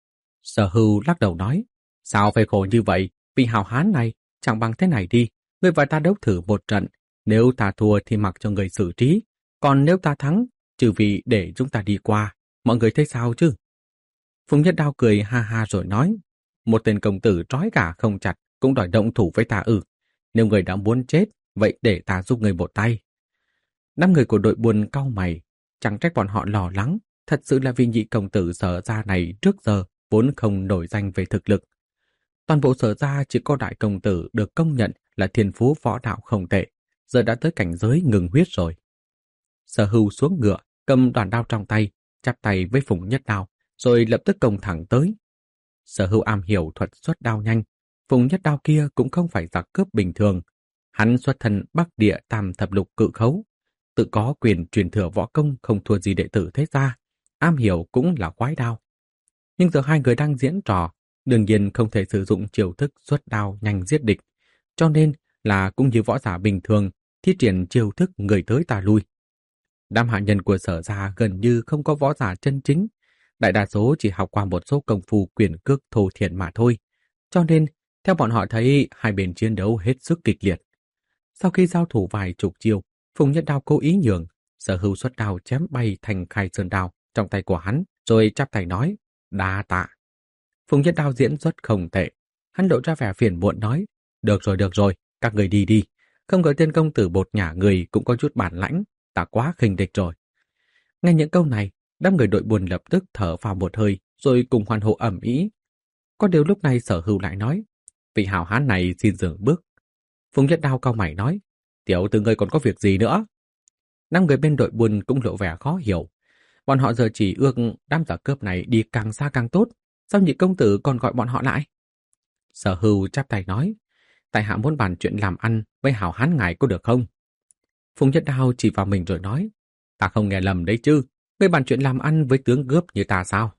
Sở Hưu lắc đầu nói, sao phải khổ như vậy, vì hào hán này, chẳng bằng thế này đi, người và ta đấu thử một trận, Nếu ta thua thì mặc cho người xử trí, còn nếu ta thắng, trừ vì để chúng ta đi qua, mọi người thấy sao chứ? Phùng Nhất Đao cười ha ha rồi nói, một tên công tử trói gà không chặt cũng đòi động thủ với ta ư. Nếu người đã muốn chết, vậy để ta giúp người một tay. Năm người của đội buôn cau mày, chẳng trách bọn họ lo lắng, thật sự là vì nhị công tử Sở Gia này trước giờ vốn không nổi danh về thực lực. Toàn bộ Sở Gia chỉ có đại công tử được công nhận là thiên phú võ đạo không tệ, giờ đã tới cảnh giới ngừng huyết rồi. Sở Hưu xuống ngựa, cầm đoàn đao trong tay, chắp tay với Phùng Nhất Đao, rồi lập tức công thẳng tới. Sở Hưu am hiểu thuật xuất đao nhanh, Phùng Nhất Đao kia cũng không phải giặc cướp bình thường. Hắn xuất thân Bắc Địa Tam Thập Lục Cự Khấu, tự có quyền truyền thừa võ công không thua gì đệ tử thế gia, am hiểu cũng là quái đao. Nhưng giờ hai người đang diễn trò, đương nhiên không thể sử dụng chiêu thức xuất đao nhanh giết địch, cho nên là cũng như võ giả bình thường, thi triển chiêu thức người tới ta lui. Đám hạ nhân của Sở Gia gần như không có võ giả chân chính, đại đa số chỉ học qua một số công phu quyền cước thô thiển mà thôi, cho nên theo bọn họ thấy hai bên chiến đấu hết sức kịch liệt. Sau khi giao thủ vài chục chiêu, Phùng Nhất Đao cố ý nhường, Sở Hưu xuất đao chém bay thành khai sơn đao trong tay của hắn, rồi chắp tay nói, đa tạ. Phùng Nhất Đao diễn xuất không tệ, hắn lộ ra vẻ phiền muộn nói, được rồi được rồi, các người đi đi, không ngờ tên công tử bột nhả người cũng có chút bản lãnh, ta quá khinh địch rồi. Nghe những câu này, đám người đội buôn lập tức thở phào một hơi, rồi cùng hoan hô ầm ĩ. Có điều lúc này Sở Hưu lại nói, vị hào hán này xin dừng bước. Phùng Nhất Đao cau mày nói, tiểu tử ngươi còn có việc gì nữa? Năm người bên đội buôn cũng lộ vẻ khó hiểu. Bọn họ giờ chỉ ước đám giả cướp này đi càng xa càng tốt, sao nhị công tử còn gọi bọn họ lại? Sở Hưu chắp tay nói, tại hạ muốn bàn chuyện làm ăn với hào hán ngài có được không? Phùng Nhất Đao chỉ vào mình rồi nói, ta không nghe lầm đấy chứ, ngươi bàn chuyện làm ăn với tướng cướp như ta sao?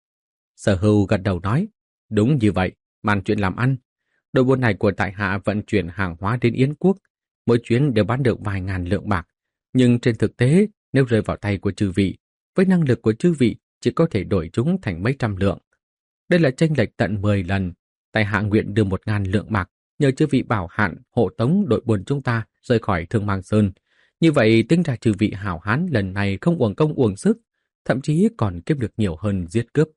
Sở Hưu gật đầu nói, đúng như vậy, bàn chuyện làm ăn. Đội buôn này của tại hạ vận chuyển hàng hóa đến Yến Quốc, mỗi chuyến đều bán được vài ngàn lượng bạc. Nhưng trên thực tế, nếu rơi vào tay của chư vị, với năng lực của chư vị chỉ có thể đổi chúng thành mấy trăm lượng. Đây là chênh lệch tận mười lần. Tại hạ nguyện đưa một ngàn lượng bạc, nhờ chư vị bảo hạn hộ tống đội buôn chúng ta rời khỏi Thương Mang Sơn. Như vậy tính ra chư vị hảo hán lần này không uổng công uổng sức, thậm chí còn kiếm được nhiều hơn giết cướp.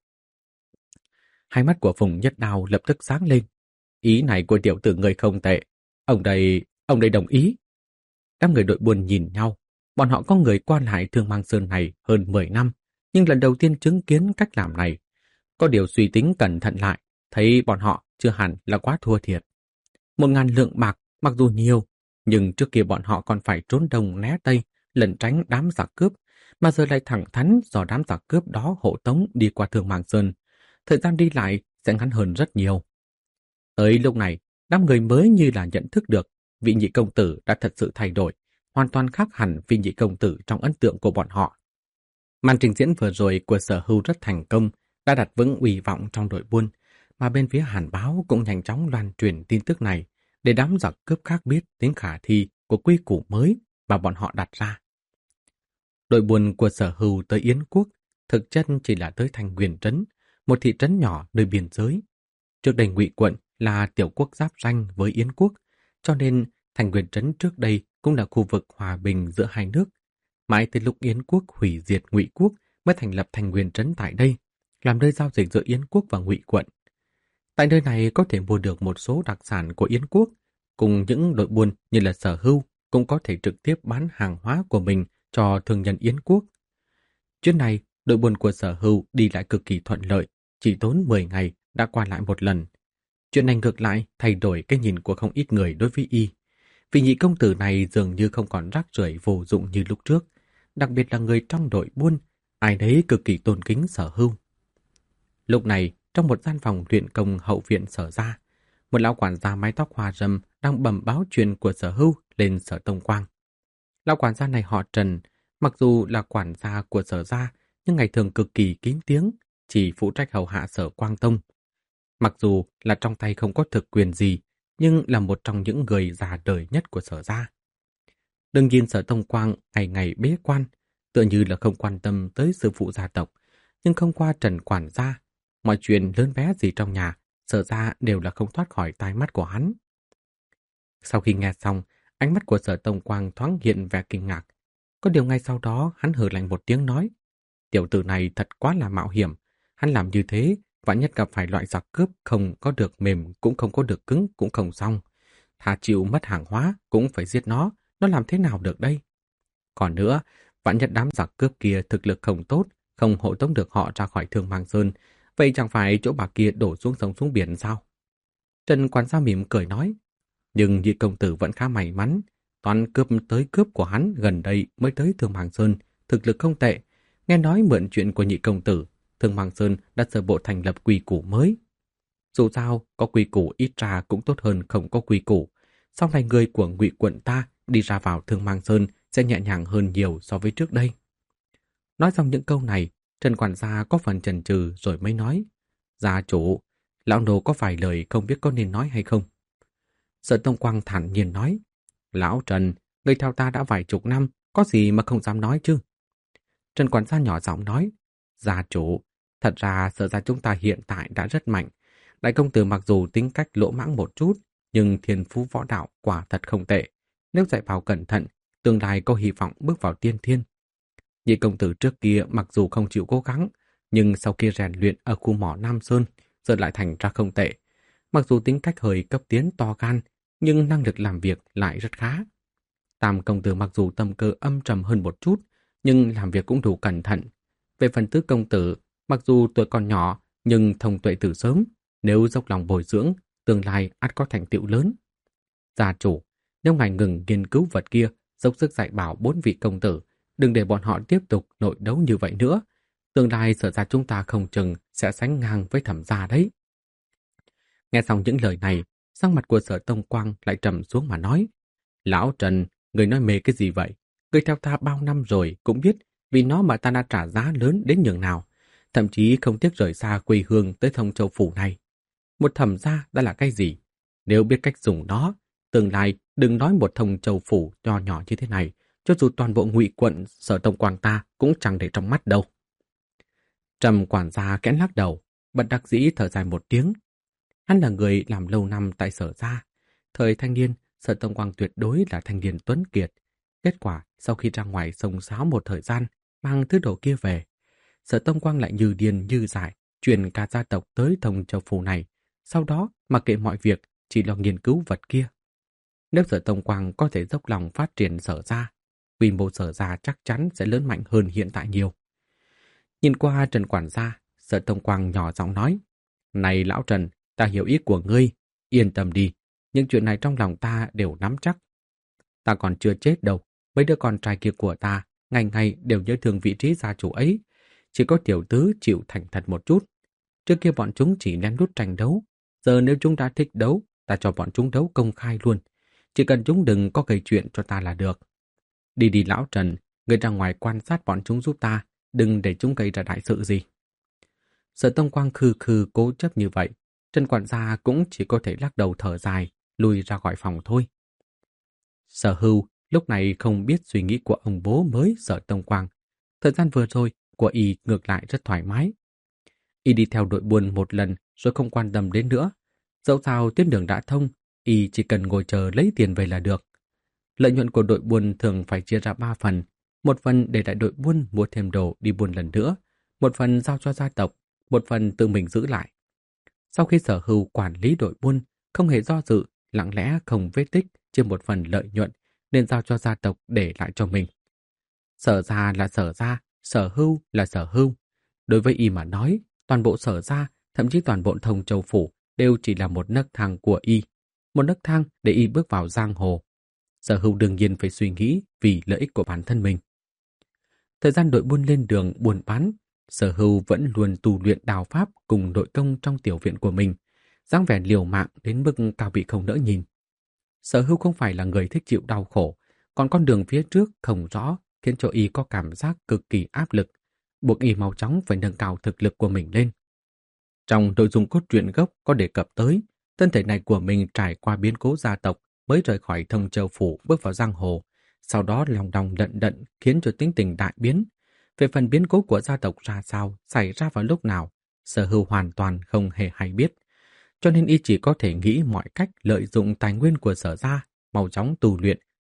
Hai mắt của Phùng Nhất Đao lập tức sáng lên. Ý này của tiểu tử người không tệ. Ông đây, ông đây đồng ý. Đám người đội buôn nhìn nhau. Bọn họ có người qua lại Thương Mang Sơn này hơn mười năm, nhưng lần đầu tiên chứng kiến cách làm này. Có điều suy tính cẩn thận lại, thấy bọn họ chưa hẳn là quá thua thiệt. Một ngàn lượng bạc, mặc dù nhiều, nhưng trước kia bọn họ còn phải trốn đông né tây, lẩn tránh đám giặc cướp, mà giờ lại thẳng thắn do đám giặc cướp đó hộ tống đi qua Thương Mang Sơn. Thời gian đi lại sẽ ngắn hơn rất nhiều. Tới lúc này, đám người mới như là nhận thức được vị nhị công tử đã thật sự thay đổi, hoàn toàn khác hẳn vị nhị công tử trong ấn tượng của bọn họ. Màn trình diễn vừa rồi của Sở Hưu rất thành công, đã đặt vững uy vọng trong đội buôn, mà bên phía Hàn Báo cũng nhanh chóng loan truyền tin tức này để đám giặc cướp khác biết tính khả thi của quy củ mới mà bọn họ đặt ra. Đội buôn của Sở Hưu tới Yến Quốc thực chất chỉ là tới Thành Nguyên Trấn, một thị trấn nhỏ nơi biên giới. Trước đây Ngụy quận là tiểu quốc giáp ranh với Yến Quốc, cho nên Thành Nguyên Trấn trước đây cũng là khu vực hòa bình giữa hai nước. Mãi tới lúc Yến Quốc hủy diệt Ngụy Quốc mới thành lập Thành Nguyên Trấn tại đây, làm nơi giao dịch giữa Yến Quốc và Ngụy quận. Tại nơi này có thể mua được một số đặc sản của Yến Quốc, cùng những đội buôn như là Sở Hưu cũng có thể trực tiếp bán hàng hóa của mình cho thương nhân Yến Quốc. Chuyến này, đội buôn của Sở Hưu đi lại cực kỳ thuận lợi, chỉ tốn mười ngày đã qua lại một lần. Chuyện này ngược lại thay đổi cái nhìn của không ít người đối với y. Vì nhị công tử này dường như không còn rác rưởi vô dụng như lúc trước, đặc biệt là người trong đội buôn, ai đấy cực kỳ tôn kính Sở Hưu. Lúc này, trong một gian phòng luyện công hậu viện Sở Gia, một lão quản gia mái tóc hoa râm đang bẩm báo chuyện của Sở Hưu lên Sở Tông Quang. Lão quản gia này họ Trần, mặc dù là quản gia của Sở Gia, nhưng ngày thường cực kỳ kín tiếng, chỉ phụ trách hầu hạ Sở Quang Tông. Mặc dù là trong tay không có thực quyền gì, nhưng là một trong những người già đời nhất của Sở Gia. Đừng nhìn Sở Tông Quang ngày ngày bế quan, tựa như là không quan tâm tới sư phụ gia tộc, nhưng không qua Trần quản gia, mọi chuyện lớn bé gì trong nhà, Sở Gia đều là không thoát khỏi tai mắt của hắn. Sau khi nghe xong, Ánh mắt của Sở Tông Quang thoáng hiện vẻ kinh ngạc. Có điều ngay sau đó hắn hừ lạnh một tiếng nói, tiểu tử này thật quá là mạo hiểm. Hắn làm như thế, vạn nhất gặp phải loại giặc cướp không có được mềm cũng không có được cứng cũng không xong. Thà chịu mất hàng hóa cũng phải giết nó, nó làm thế nào được đây? Còn nữa, vạn nhất đám giặc cướp kia thực lực không tốt, không hộ tống được họ ra khỏi Thương Mang Sơn, vậy chẳng phải chỗ bà kia đổ xuống sông xuống biển sao? Trần Quản gia mỉm cười nói, nhưng Nhị công tử vẫn khá may mắn, toàn cướp tới cướp của hắn gần đây mới tới Thương Mang Sơn, thực lực không tệ. Nghe nói mượn chuyện của Nhị công tử, Thương Mang Sơn đã sơ bộ thành lập quy củ mới. Dù sao, có quy củ ít ra cũng tốt hơn không có quy củ. Sau này người của Ngụy quận ta đi ra vào Thương Mang Sơn sẽ nhẹ nhàng hơn nhiều so với trước đây. Nói xong những câu này, Trần quản gia có phần chần chừ rồi mới nói, gia chủ, lão nô có vài lời không biết có nên nói hay không. Sở Tông Quang thản nhiên nói, lão Trần, người theo ta đã vài chục năm, có gì mà không dám nói chứ? Trần quản gia nhỏ giọng nói, gia chủ, thật ra Sở gia chúng ta hiện tại đã rất mạnh. Đại công tử mặc dù tính cách lỗ mãng một chút, nhưng thiên phú võ đạo quả thật không tệ. Nếu dạy bảo cẩn thận, tương lai có hy vọng bước vào tiên thiên. Nhị công tử trước kia mặc dù không chịu cố gắng, nhưng sau khi rèn luyện ở khu mỏ Nam Sơn, giờ lại thành ra không tệ. Mặc dù tính cách hơi cấp tiến to gan, nhưng năng lực làm việc lại rất khá. Tam công tử mặc dù tâm cơ âm trầm hơn một chút, nhưng làm việc cũng đủ cẩn thận. Về phần tứ công tử, mặc dù tuổi còn nhỏ, nhưng thông tuệ từ sớm, nếu dốc lòng bồi dưỡng, tương lai ắt có thành tựu lớn. Gia chủ, nếu ngài ngừng nghiên cứu vật kia, dốc sức dạy bảo bốn vị công tử, đừng để bọn họ tiếp tục nội đấu như vậy nữa. Tương lai Sở gia chúng ta không chừng sẽ sánh ngang với Thẩm gia đấy. Nghe xong những lời này, sắc mặt của Sở Tông Quang lại trầm xuống mà nói, lão Trần, người nói mê cái gì vậy? Người theo ta bao năm rồi cũng biết vì nó mà ta đã trả giá lớn đến nhường nào, thậm chí không tiếc rời xa quê hương tới Thông Châu phủ này. Một Thẩm gia đã là cái gì? Nếu biết cách dùng nó, tương lai đừng nói một Thông Châu phủ nho nhỏ như thế này, cho dù toàn bộ Ngụy quận Sở Tông Quang ta cũng chẳng để trong mắt đâu. Trầm quản gia kẽn lắc đầu, bất đắc dĩ thở dài một tiếng. Hắn là người làm lâu năm tại Sở gia. Thời thanh niên, Sở Tông Quang tuyệt đối là thanh niên tuấn kiệt. Kết quả, sau khi ra ngoài sông sáo một thời gian, mang thứ đồ kia về, Sở Tông Quang lại như điên như dại, truyền cả gia tộc tới Thông Châu phủ này. Sau đó, mặc kệ mọi việc, chỉ lo nghiên cứu vật kia. Nếu Sở Tông Quang có thể dốc lòng phát triển Sở gia, quy mô Sở gia chắc chắn sẽ lớn mạnh hơn hiện tại nhiều. Nhìn qua Trần quản gia, Sở Tông Quang nhỏ giọng nói, này lão Trần, ta hiểu ý của ngươi, yên tâm đi, những chuyện này trong lòng ta đều nắm chắc. Ta còn chưa chết đâu, mấy đứa con trai kia của ta, ngày ngày đều nhớ thương vị trí gia chủ ấy, chỉ có tiểu tứ chịu thành thật một chút. Trước kia bọn chúng chỉ lén lút tranh đấu, giờ nếu chúng đã thích đấu, ta cho bọn chúng đấu công khai luôn, chỉ cần chúng đừng có gây chuyện cho ta là được. Đi đi lão Trần, người ra ngoài quan sát bọn chúng giúp ta, đừng để chúng gây ra đại sự gì. Sở Tông Quang khư khư cố chấp như vậy, Trần quản gia cũng chỉ có thể lắc đầu thở dài, lùi ra khỏi phòng thôi. Sở Hưu lúc này không biết suy nghĩ của ông bố mới Sở Tông Quang. Thời gian vừa rồi của y ngược lại rất thoải mái. Y đi theo đội buôn một lần rồi không quan tâm đến nữa. Dẫu sao tuyến đường đã thông, y chỉ cần ngồi chờ lấy tiền về là được. Lợi nhuận của đội buôn thường phải chia ra ba phần. Một phần để đại đội buôn mua thêm đồ đi buôn lần nữa, một phần giao cho gia tộc, một phần tự mình giữ lại. Sau khi Sở Hưu quản lý đội buôn, không hề do dự, lặng lẽ không vết tích chia một phần lợi nhuận nên giao cho gia tộc để lại cho mình. Sở gia là Sở gia, Sở Hưu là Sở Hưu. Đối với y mà nói, toàn bộ Sở gia, thậm chí toàn bộ Thông Châu phủ đều chỉ là một nấc thang của y, một nấc thang để y bước vào giang hồ. Sở Hưu đương nhiên phải suy nghĩ vì lợi ích của bản thân mình. Thời gian đội buôn lên đường buôn bán, Sở Hưu vẫn luôn tu luyện đào pháp cùng đội công trong tiểu viện của mình, dáng vẻ liều mạng đến mức Cao Bị không nỡ nhìn. Sở Hưu không phải là người thích chịu đau khổ, còn con đường phía trước không rõ khiến cho y có cảm giác cực kỳ áp lực, buộc y mau chóng phải nâng cao thực lực của mình lên. Trong nội dung cốt truyện gốc có đề cập tới, thân thể này của mình trải qua biến cố gia tộc mới rời khỏi Thông Châu phủ bước vào giang hồ, sau đó lòng đong đận đận khiến cho tính tình đại biến. Về phần biến cố của gia tộc ra sao, xảy ra vào lúc nào, Sở Hưu hoàn toàn không hề hay biết. Cho nên y chỉ có thể nghĩ mọi cách lợi dụng tài nguyên của Sở gia, mau chóng tu luyện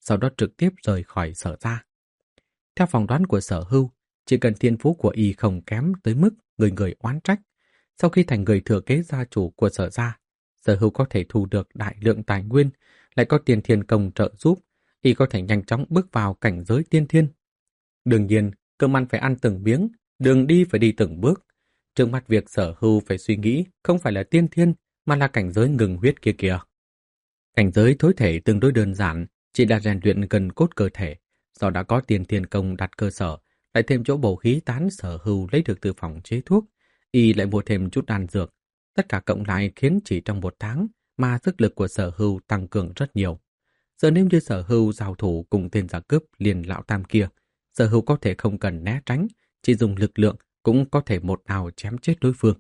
sau đó trực tiếp rời khỏi Sở gia. Theo phỏng đoán của Sở Hưu, chỉ cần thiên phú của y không kém tới mức người người oán trách, sau khi thành người thừa kế gia chủ của Sở gia, Sở Hưu có thể thu được đại lượng tài nguyên, lại có tiền thiên công trợ giúp, y có thể nhanh chóng bước vào cảnh giới tiên thiên. Đương nhiên, cơm ăn phải ăn từng miếng, đường đi phải đi từng bước. Trước mắt việc Sở Hưu phải suy nghĩ không phải là tiên thiên, mà là cảnh giới ngừng huyết kia kìa. Cảnh giới thối thể tương đối đơn giản, chỉ là rèn luyện gần cốt cơ thể. Do đã có tiền thiên công đặt cơ sở, lại thêm chỗ bổ khí tán Sở Hưu lấy được từ phòng chế thuốc, y lại mua thêm chút đan dược. Tất cả cộng lại khiến chỉ trong một tháng mà sức lực của Sở Hưu tăng cường rất nhiều. Giờ nếu như Sở Hưu giao thủ cùng tên giả cướp liền lão tam kia, Sở Hưu có thể không cần né tránh, chỉ dùng lực lượng cũng có thể một đao chém chết đối phương.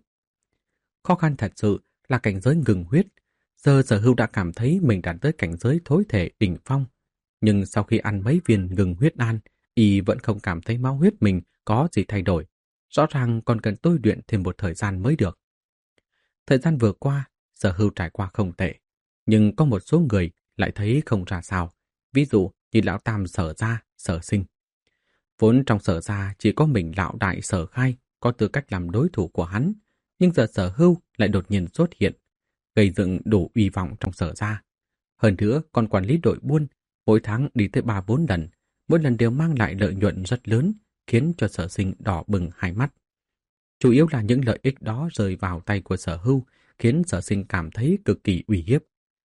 Khó khăn thật sự là cảnh giới ngừng huyết. Giờ Sở Hưu đã cảm thấy mình đạt tới cảnh giới thối thể đỉnh phong. Nhưng sau khi ăn mấy viên ngừng huyết đan, y vẫn không cảm thấy máu huyết mình có gì thay đổi. Rõ ràng còn cần tôi luyện thêm một thời gian mới được. Thời gian vừa qua, Sở Hưu trải qua không tệ. Nhưng có một số người lại thấy không ra sao. Ví dụ như lão tam Sở gia, Sở Sinh. Vốn trong Sở gia chỉ có mình lão đại Sở Khai có tư cách làm đối thủ của hắn. Nhưng giờ Sở Hưu lại đột nhiên xuất hiện, gây dựng đủ uy vọng trong Sở gia. Hơn nữa còn quản lý đội buôn, mỗi tháng đi tới ba bốn lần, mỗi lần đều mang lại lợi nhuận rất lớn, khiến cho Sở Sinh đỏ bừng hai mắt. Chủ yếu là những lợi ích đó rơi vào tay của Sở Hưu, khiến Sở Sinh cảm thấy cực kỳ uy hiếp.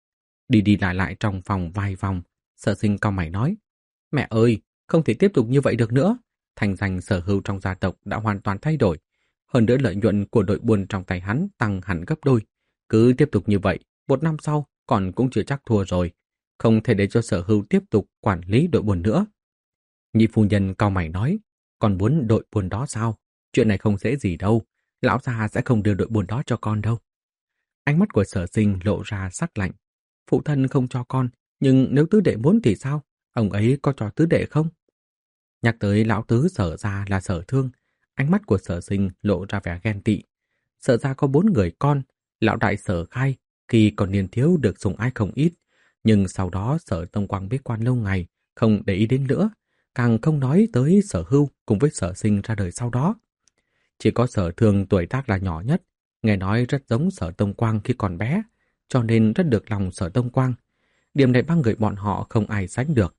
Đi đi lại lại trong phòng vài vòng, Sở Sinh cau mày nói: "Mẹ ơi, không thể tiếp tục như vậy được nữa. Thành danh Sở Hưu trong gia tộc đã hoàn toàn thay đổi. Hơn nữa lợi nhuận của đội buôn trong tay hắn tăng hẳn gấp đôi. Cứ tiếp tục như vậy, một năm sau còn cũng chưa chắc thua rồi. Không thể để cho Sở Hưu tiếp tục quản lý đội buôn nữa." Nhị phu nhân cau mày nói: "Con muốn đội buôn đó sao? Chuyện này không dễ gì đâu. Lão già sẽ không đưa đội buôn đó cho con đâu." Ánh mắt của Sở Sinh lộ ra sắc lạnh. Phụ thân không cho con, nhưng nếu tứ đệ muốn thì sao? Ông ấy có cho tứ đệ không? Nhắc tới lão tứ Sở gia là Sở Thương, ánh mắt của Sở Sinh lộ ra vẻ ghen tị. Sở gia có bốn người con, lão đại Sở Khai khi còn niên thiếu được sủng ái không ít, nhưng sau đó Sở Tông Quang bế quan lâu ngày, không để ý đến nữa, càng không nói tới Sở Hưu cùng với Sở Sinh ra đời sau đó. Chỉ có Sở Thương tuổi tác là nhỏ nhất, nghe nói rất giống Sở Tông Quang khi còn bé, cho nên rất được lòng Sở Tông Quang. Điểm này ba người bọn họ không ai sánh được.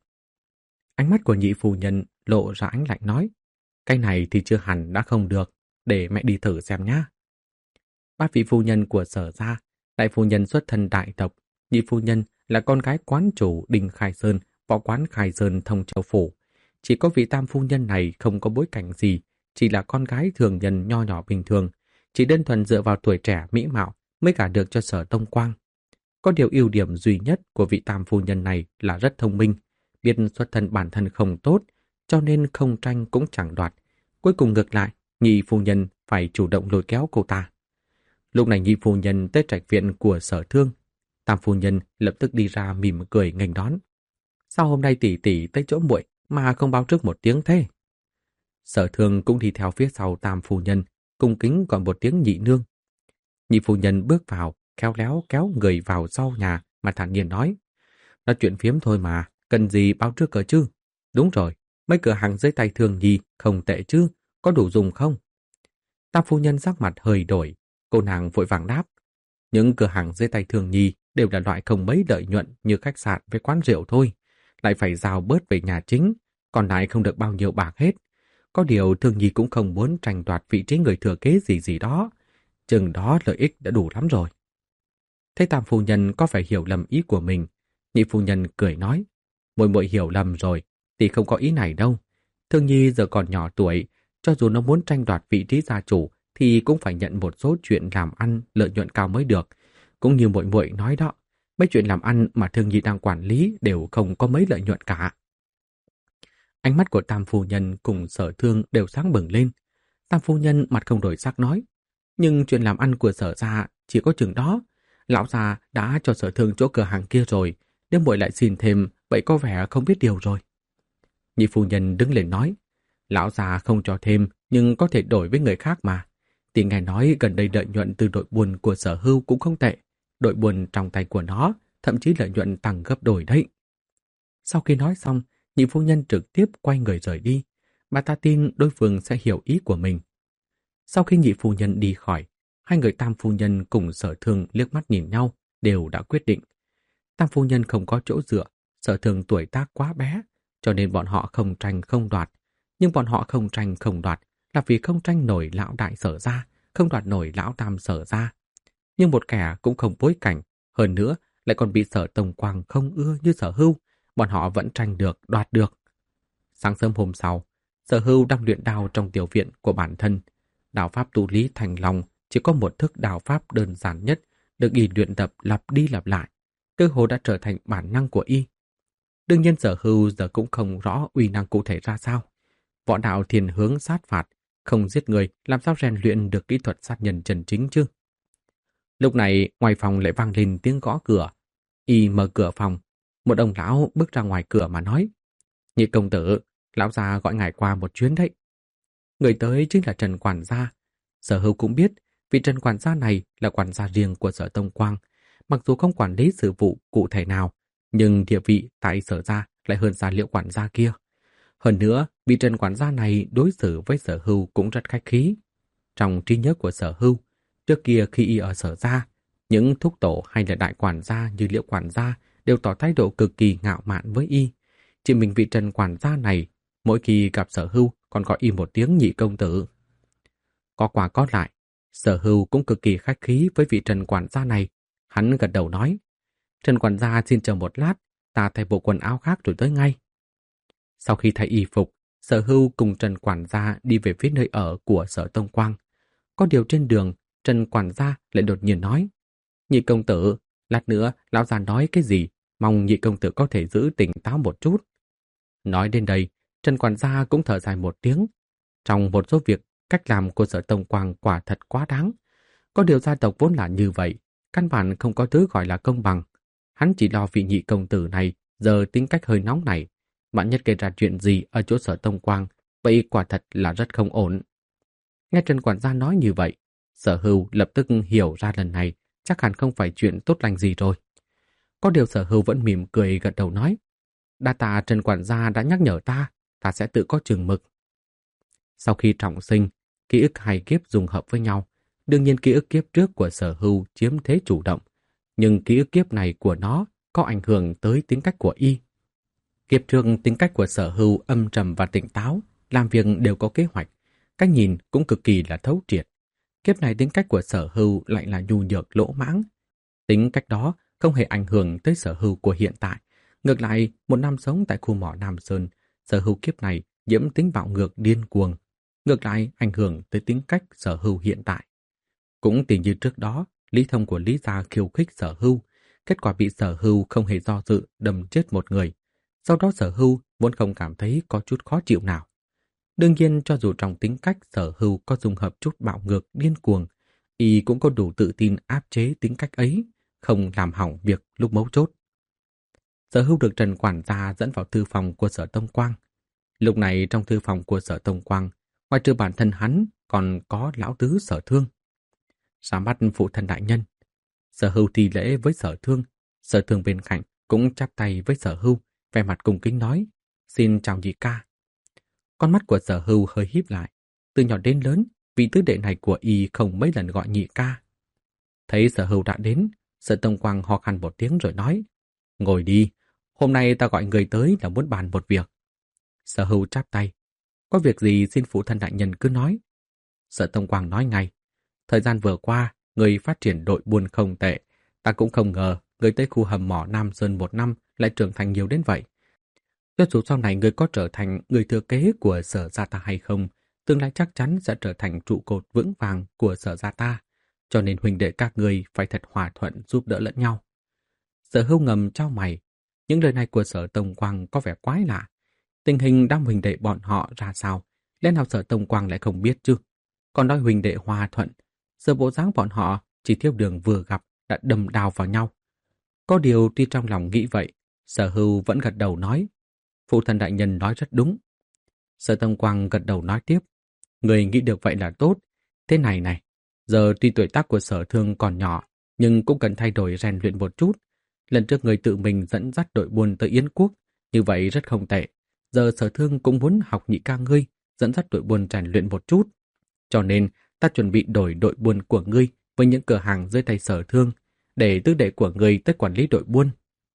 Ánh mắt của nhị phu nhân lộ ra ánh lạnh nói: "Cái này thì chưa hẳn đã không được, để mẹ đi thử xem nhá." Ba vị phu nhân của Sở gia, đại phu nhân xuất thân đại tộc, nhị phu nhân là con gái quán chủ Đinh Khai Sơn, võ quán Khai Sơn Thông Châu Phủ. Chỉ có vị tam phu nhân này không có bối cảnh gì, chỉ là con gái thường nhân nho nhỏ bình thường, chỉ đơn thuần dựa vào tuổi trẻ mỹ mạo mới gả được cho Sở Tông Quang. Có điều ưu điểm duy nhất của vị tam phu nhân này là rất thông minh, biết xuất thân bản thân không tốt, cho nên không tranh cũng chẳng đoạt. Cuối cùng ngược lại, nhị phu nhân phải chủ động lôi kéo cô ta. Lúc này nhị phu nhân tới trạch viện của Sở Thương, tam phu nhân lập tức đi ra mỉm cười nghênh đón. "Sao hôm nay tỷ tỷ tới chỗ muội mà không báo trước một tiếng thế?" Sở Thương cũng đi theo phía sau tam phu nhân, cung kính gọi một tiếng nhị nương. Nhị phu nhân bước vào, khéo léo kéo người vào sau nhà mà thản nhiên nói: "Nói chuyện phiếm thôi mà, cần gì báo trước cờ chứ? Đúng rồi, mấy cửa hàng dưới tay Thường Nhi không tệ chứ, có đủ dùng không?" Tam phu nhân sắc mặt hơi đổi, cô nàng vội vàng đáp: "Những cửa hàng dưới tay Thường Nhi đều là loại không mấy lợi nhuận như khách sạn với quán rượu thôi, lại phải giao bớt về nhà chính, còn lại không được bao nhiêu bạc hết. Có điều Thường Nhi cũng không muốn tranh đoạt vị trí người thừa kế gì gì đó, chừng đó lợi ích đã đủ lắm rồi." Thấy tam phu nhân có phải hiểu lầm ý của mình, nhị phu nhân cười nói: "Muội muội hiểu lầm rồi, tỷ không có ý này đâu. Thường Nhi giờ còn nhỏ tuổi, cho dù nó muốn tranh đoạt vị trí gia chủ thì cũng phải nhận một số chuyện làm ăn lợi nhuận cao mới được. Cũng như muội muội nói đó, mấy chuyện làm ăn mà Thường Nhi đang quản lý đều không có mấy lợi nhuận cả." Ánh mắt của tam phu nhân cùng Sở Thương đều sáng bừng lên. Tam phu nhân mặt không đổi sắc nói: "Nhưng chuyện làm ăn của Sở gia chỉ có chừng đó. Lão già đã cho Sở Thương chỗ cửa hàng kia rồi, nếu muội lại xin thêm, vậy có vẻ không biết điều rồi." Nhị phu nhân đứng lên nói: "Lão già không cho thêm, nhưng có thể đổi với người khác mà. Tỷ nghe nói gần đây lợi nhuận từ đội buôn của Sở Hưu cũng không tệ. Đội buôn trong tay của nó, thậm chí lợi nhuận tăng gấp đôi đấy." Sau khi nói xong, nhị phu nhân trực tiếp quay người rời đi. Bà ta tin đối phương sẽ hiểu ý của mình. Sau khi nhị phu nhân đi khỏi, hai người tam phu nhân cùng Sở Thương liếc mắt nhìn nhau, đều đã quyết định. Tam phu nhân không có chỗ dựa, Sở Thương tuổi tác quá bé, cho nên bọn họ không tranh không đoạt. Nhưng bọn họ không tranh không đoạt là vì không tranh nổi lão đại Sở gia, không đoạt nổi lão tam Sở gia. Nhưng một kẻ cũng không bối cảnh, hơn nữa lại còn bị Sở Tông Quang không ưa như Sở Hưu, bọn họ vẫn tranh được, đoạt được. Sáng sớm hôm sau, Sở Hưu đang luyện đao trong tiểu viện của bản thân. Đạo pháp tu lý thành lòng chỉ có một thức đạo pháp đơn giản nhất, được y luyện tập lặp đi lặp lại, cơ hồ đã trở thành bản năng của y. Đương nhiên Sở Hưu giờ cũng không rõ uy năng cụ thể ra sao. Võ đạo thiên hướng sát phạt, không giết người, làm sao rèn luyện được kỹ thuật sát nhân chân chính chứ? Lúc này, ngoài phòng lại vang lên tiếng gõ cửa. Y mở cửa phòng, một ông lão bước ra ngoài cửa mà nói: "Nhị công tử, lão già gọi ngài qua một chuyến đấy." Người tới chính là Trần quản gia. Sở Hưu cũng biết, vị Trần quản gia này là quản gia riêng của Sở Tông Quang. Mặc dù không quản lý sự vụ cụ thể nào, nhưng địa vị tại Sở gia lại hơn xa Liễu quản gia kia. Hơn nữa, vị Trần quản gia này đối xử với Sở Hưu cũng rất khách khí. Trong trí nhớ của Sở Hưu, trước kia khi y ở Sở gia, những thúc tổ hay là đại quản gia như Liễu quản gia đều tỏ thái độ cực kỳ ngạo mạn với y. Chỉ mình vị Trần quản gia này, mỗi khi gặp Sở Hưu còn gọi y một tiếng nhị công tử. Có qua có lại, Sở Hưu cũng cực kỳ khách khí với vị Trần quản gia này. Hắn gật đầu nói: "Trần quản gia xin chờ một lát, ta thay bộ quần áo khác rồi tới ngay." Sau khi thay y phục, Sở Hưu cùng Trần quản gia đi về phía nơi ở của Sở Tông Quang. Có điều trên đường, Trần quản gia lại đột nhiên nói: "Nhị công tử, lát nữa lão già nói cái gì, mong nhị công tử có thể giữ tỉnh táo một chút." Nói đến đây, Trần quản gia cũng thở dài một tiếng. Trong một số việc, cách làm của Sở Tông Quang quả thật quá đáng. Có điều gia tộc vốn là như vậy, căn bản không có thứ gọi là công bằng. Hắn chỉ lo vị nhị công tử này giờ tính cách hơi nóng này, vạn nhất gây ra chuyện gì ở chỗ Sở Tông Quang, vậy quả thật là rất không ổn. Nghe Trần quản gia nói như vậy, Sở Hưu lập tức hiểu ra lần này chắc hẳn không phải chuyện tốt lành gì rồi. Có điều Sở Hưu vẫn mỉm cười gật đầu nói: "Đa tạ Trần quản gia đã nhắc nhở ta, ta sẽ tự có chừng mực." Sau khi trọng sinh, ký ức hai kiếp dùng hợp với nhau. Đương nhiên ký ức kiếp trước của Sở Hưu chiếm thế chủ động, nhưng ký ức kiếp này của nó có ảnh hưởng tới tính cách của y. Kiếp trước tính cách của Sở Hưu âm trầm và tỉnh táo, làm việc đều có kế hoạch, cách nhìn cũng cực kỳ là thấu triệt. Kiếp này tính cách của Sở Hưu lại là nhu nhược lỗ mãng. Tính cách đó không hề ảnh hưởng tới Sở Hưu của hiện tại. Ngược lại, một năm sống tại khu mỏ Nam Sơn, Sở Hưu kiếp này nhiễm tính bạo ngược điên cuồng. Ngược lại ảnh hưởng tới tính cách Sở Hưu hiện tại. Cũng tỷ như trước đó, Lý Thông của Lý gia khiêu khích Sở Hưu, kết quả bị Sở Hưu không hề do dự đâm chết một người. Sau đó Sở Hưu vốn không cảm thấy có chút khó chịu nào. Đương nhiên cho dù trong tính cách Sở Hưu có dung hợp chút bạo ngược điên cuồng, y cũng có đủ tự tin áp chế tính cách ấy, không làm hỏng việc lúc mấu chốt. Sở Hưu được Trần quản gia dẫn vào thư phòng của Sở Tông Quang. Lúc này trong thư phòng của Sở Tông Quang, ngoài trừ bản thân hắn còn có lão tứ Sở Thương. Ra mắt phụ thân đại nhân, Sở Hưu thi lễ với Sở Thương. Sở Thương bên cạnh cũng chắp tay với Sở Hưu, vẻ mặt cung kính nói: "Xin chào nhị ca." Con mắt của Sở Hưu hơi híp lại. Từ nhỏ đến lớn, vị tứ đệ này của y không mấy lần gọi nhị ca. Thấy Sở Hưu đã đến, Sở Tông Quang ho khan một tiếng rồi nói: "Ngồi đi, hôm nay ta gọi người tới là muốn bàn một việc." Sở Hưu chắp tay: "Có việc gì xin phụ thân đại nhân cứ nói." Sở Tông Quang nói ngay: "Thời gian vừa qua, người phát triển đội buôn không tệ. Ta cũng không ngờ người tới khu hầm mỏ Nam Sơn một năm lại trưởng thành nhiều đến vậy. Cho dù sau này người có trở thành người thừa kế của Sở gia ta hay không, tương lai chắc chắn sẽ trở thành trụ cột vững vàng của Sở gia ta. Cho nên huynh đệ các người phải thật hòa thuận giúp đỡ lẫn nhau." Sở Hưu ngầm chau mày. Những lời này của Sở Tông Quang có vẻ quái lạ. Tình hình đám huynh đệ bọn họ ra sao, lẽ nào Sở Tông Quang lại không biết chứ? Còn nói huynh đệ hòa thuận, giờ bộ dáng bọn họ chỉ thiếu đường vừa gặp đã đâm đao vào nhau. Có điều tuy trong lòng nghĩ vậy, Sở Hưu vẫn gật đầu nói: "Phụ thân đại nhân nói rất đúng." Sở Tông Quang gật đầu nói tiếp: "Người nghĩ được vậy là tốt. Thế này này, giờ tuy tuổi tác của Sở Thương còn nhỏ, nhưng cũng cần thay đổi rèn luyện một chút. Lần trước người tự mình dẫn dắt đội buôn tới Yến Quốc, Như vậy rất không tệ. Giờ Sở Thương cũng muốn học nhị ca ngươi, dẫn dắt đội buôn rèn luyện một chút. Cho nên, ta chuẩn bị đổi đội buôn của ngươi với những cửa hàng dưới tay Sở Thương, để tứ đệ của ngươi tới quản lý đội buôn.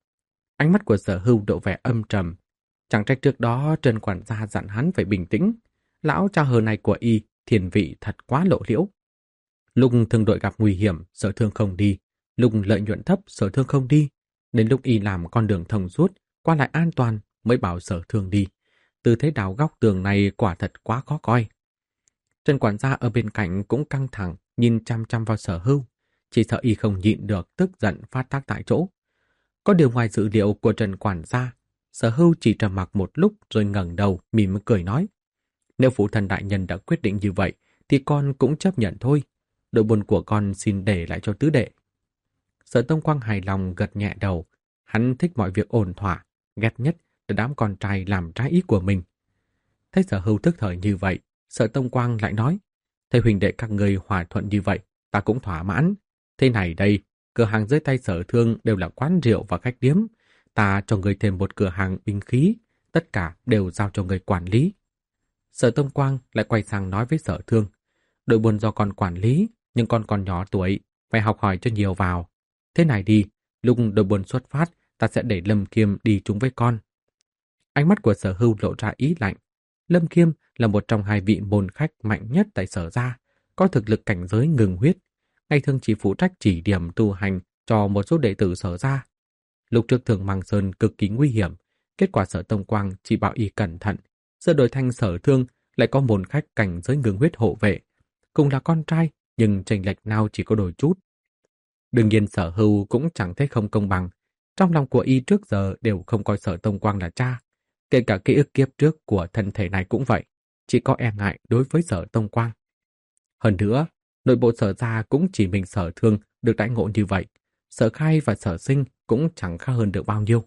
Ánh mắt của Sở Hưu độ vẻ âm trầm. Chẳng trách trước đó Trần quản gia dặn hắn phải bình tĩnh. Lão cha hờ này của y, thiền vị thật quá lộ liễu. Lúc thương đội gặp nguy hiểm, Sở Thương không đi. Lúc lợi nhuận thấp, Sở Thương không đi. Đến lúc y làm con đường thông suốt, qua lại an toàn, mới bảo Sở Thương đi. Tư thế đào góc tường này quả thật quá khó coi. Trần quản gia ở bên cạnh cũng căng thẳng, nhìn chăm chăm vào Sở Hưu. Chỉ sợ y không nhịn được, tức giận phát tác tại chỗ. Có điều ngoài dự liệu của Trần quản gia, Sở Hưu chỉ trầm mặc một lúc rồi ngẩng đầu, mỉm cười nói. Nếu phụ thân đại nhân đã quyết định như vậy, thì con cũng chấp nhận thôi. Đội buôn của con xin để lại cho tứ đệ. Sở Tông Quang hài lòng gật nhẹ đầu. Hắn thích mọi việc ổn thỏa, ghét nhất là đám con trai làm trái ý của mình. Thấy Sở Hưu tức thời như vậy, Sở Tông Quang lại nói, thấy huynh đệ các người hòa thuận như vậy, ta cũng thỏa mãn. Thế này đây, cửa hàng dưới tay Sở Thương đều là quán rượu và khách điếm. Ta cho người thêm một cửa hàng binh khí, tất cả đều giao cho người quản lý. Sở Tông Quang lại quay sang nói với Sở Thương, đội buôn do con quản lý, nhưng con còn nhỏ tuổi, phải học hỏi cho nhiều vào. Thế này đi, lúc đội buôn xuất phát, ta sẽ để Lâm Kiêm đi chung với con. Ánh mắt của Sở Hưu lộ ra ý lạnh. Lâm Kiêm là một trong hai vị môn khách mạnh nhất tại Sở gia, có thực lực cảnh giới ngừng huyết. Ngày thường chỉ phụ trách chỉ điểm tu hành cho một số đệ tử Sở gia. Lúc trước Thường Mang Sơn cực kỳ nguy hiểm, kết quả Sở Tông Quang chỉ bảo y cẩn thận, giờ đổi thành Sở Thương lại có môn khách cảnh giới ngừng huyết hộ vệ, cùng là con trai nhưng chênh lệch nào chỉ có đôi chút. Đương nhiên Sở Hưu cũng chẳng thấy không công bằng, trong lòng của y trước giờ đều không coi Sở Tông Quang là cha, kể cả ký ức kiếp trước của thân thể này cũng vậy, chỉ có e ngại đối với Sở Tông Quang. Hơn nữa, nội bộ Sở gia cũng chỉ mình Sở Thương được đãi ngộ như vậy, Sở Khai và Sở Sinh cũng chẳng khác hơn được bao nhiêu.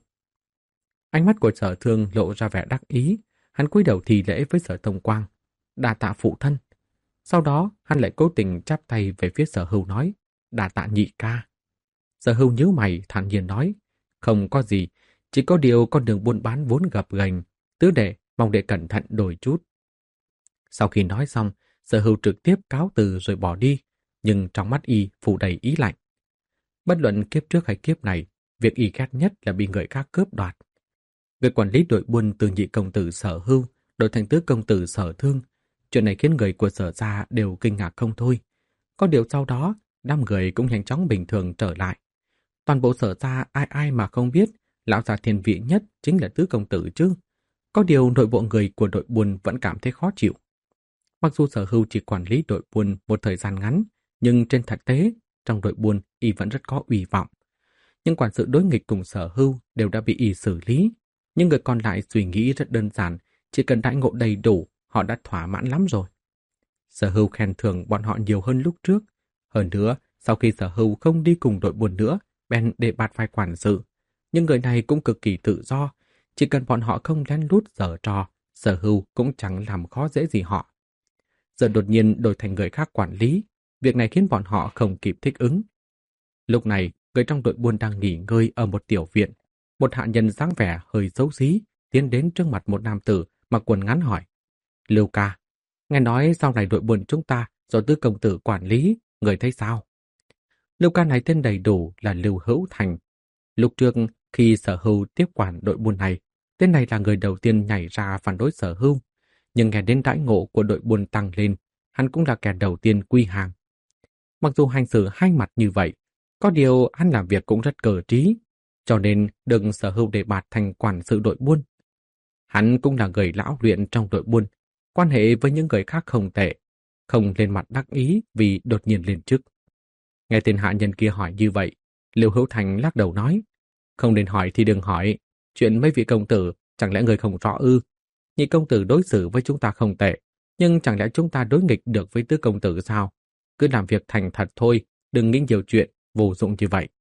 Ánh mắt của Sở Thương lộ ra vẻ đắc ý, hắn cúi đầu thi lễ với Sở Tông Quang, đa tạ phụ thân. Sau đó, hắn lại cố tình chắp tay về phía Sở Hưu nói, đa tạ nhị ca. Sở Hưu nhíu mày thản nhiên nói, không có gì, chỉ có điều con đường buôn bán vốn gập ghềnh, tứ đệ mong đệ cẩn thận đôi chút. Sau khi nói xong, Sở Hưu trực tiếp cáo từ rồi bỏ đi, nhưng trong mắt y phủ đầy ý lạnh. Bất luận kiếp trước hay kiếp này, việc y ghét nhất là bị người khác cướp đoạt. Việc quản lý đội buôn từ nhị công tử Sở Hưu đổi thành tứ công tử Sở Thương, chuyện này khiến người của Sở gia đều kinh ngạc không thôi. Có điều sau đó, đám người cũng nhanh chóng bình thường trở lại. Toàn bộ Sở gia ai ai mà không biết, lão già thiên vị nhất chính là tứ công tử chứ. Có điều nội bộ người của đội buôn vẫn cảm thấy khó chịu. Mặc dù Sở Hưu chỉ quản lý đội buôn một thời gian ngắn, nhưng trên thực tế, trong đội buôn y vẫn rất có uy vọng. Nhưng quản sự đối nghịch cùng Sở Hưu đều đã bị y xử lý. Nhưng người còn lại suy nghĩ rất đơn giản, chỉ cần đãi ngộ đầy đủ, họ đã thỏa mãn lắm rồi. Sở Hưu khen thưởng bọn họ nhiều hơn lúc trước. Hơn nữa, sau khi Sở Hưu không đi cùng đội buôn nữa, bèn để bạt vai quản sự. Nhưng người này cũng cực kỳ tự do, chỉ cần bọn họ không lén lút giở trò, Sở Hưu cũng chẳng làm khó dễ gì họ. Giờ đột nhiên đổi thành người khác quản lý, việc này khiến bọn họ không kịp thích ứng. Lúc này, người trong đội buôn đang nghỉ ngơi ở một tiểu viện. Một hạ nhân dáng vẻ hơi xấu xí tiến đến trước mặt một nam tử mặc quần ngắn hỏi: Lưu ca, nghe nói sau này đội buôn chúng ta do tứ công tử quản lý, người thấy sao? Lưu ca này tên đầy đủ là Lưu Hữu Thành. Lúc trước khi Sở Hưu tiếp quản đội buôn này, tên này là người đầu tiên nhảy ra phản đối Sở Hưu. Nhưng nghe đến đãi ngộ của đội buôn tăng lên, hắn cũng là kẻ đầu tiên quy hàng. Mặc dù hành xử hai mặt như vậy, có điều hắn làm việc cũng rất cờ trí, cho nên được Sở Hưu đề bạt thành quản sự đội buôn. Hắn cũng là người lão luyện trong đội buôn, quan hệ với những người khác không tệ, không lên mặt đắc ý vì đột nhiên lên chức. Nghe tên hạ nhân kia hỏi như vậy, Lưu Hữu Thành lắc đầu nói: Không nên hỏi thì đừng hỏi, chuyện mấy vị công tử chẳng lẽ người không rõ ư? Nhị công tử đối xử với chúng ta không tệ, nhưng chẳng lẽ chúng ta đối nghịch được với tứ công tử sao? Cứ làm việc thành thật thôi, đừng nghĩ nhiều chuyện vô dụng như vậy.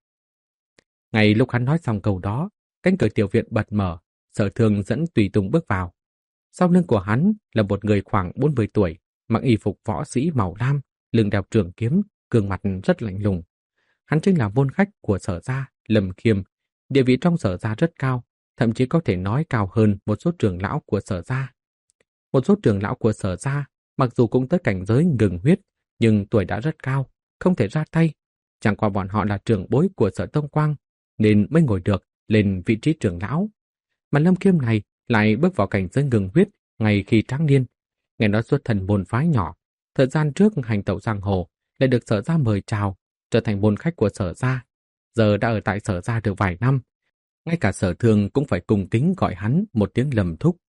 Ngay lúc hắn nói xong câu đó, cánh cửa tiểu viện bật mở, Sở Thương dẫn tùy tùng bước vào. Sau lưng của hắn là một người khoảng bốn mươi tuổi, mặc y phục võ sĩ màu lam, lưng đeo trường kiếm, gương mặt rất lạnh lùng. Hắn chính là môn khách của Sở gia, Lâm Khiêm, địa vị trong Sở gia rất cao, thậm chí có thể nói cao hơn một số trưởng lão của Sở gia. Một số trưởng lão của Sở gia mặc dù cũng tới cảnh giới ngừng huyết, nhưng tuổi đã rất cao, không thể ra tay. Chẳng qua bọn họ là trưởng bối của Sở Tông Quang, nên mới ngồi được lên vị trí trưởng lão. Mà Lâm Khiêm này lại bước vào cảnh giới ngừng huyết ngay khi tráng niên. Nghe nói xuất thân môn phái nhỏ, thời gian trước hành tẩu giang hồ lại được Sở gia mời chào, trở thành môn khách của Sở gia. Giờ đã ở tại Sở gia được vài năm, ngay cả Sở Thương cũng phải cùng kính gọi hắn một tiếng Lâm thúc.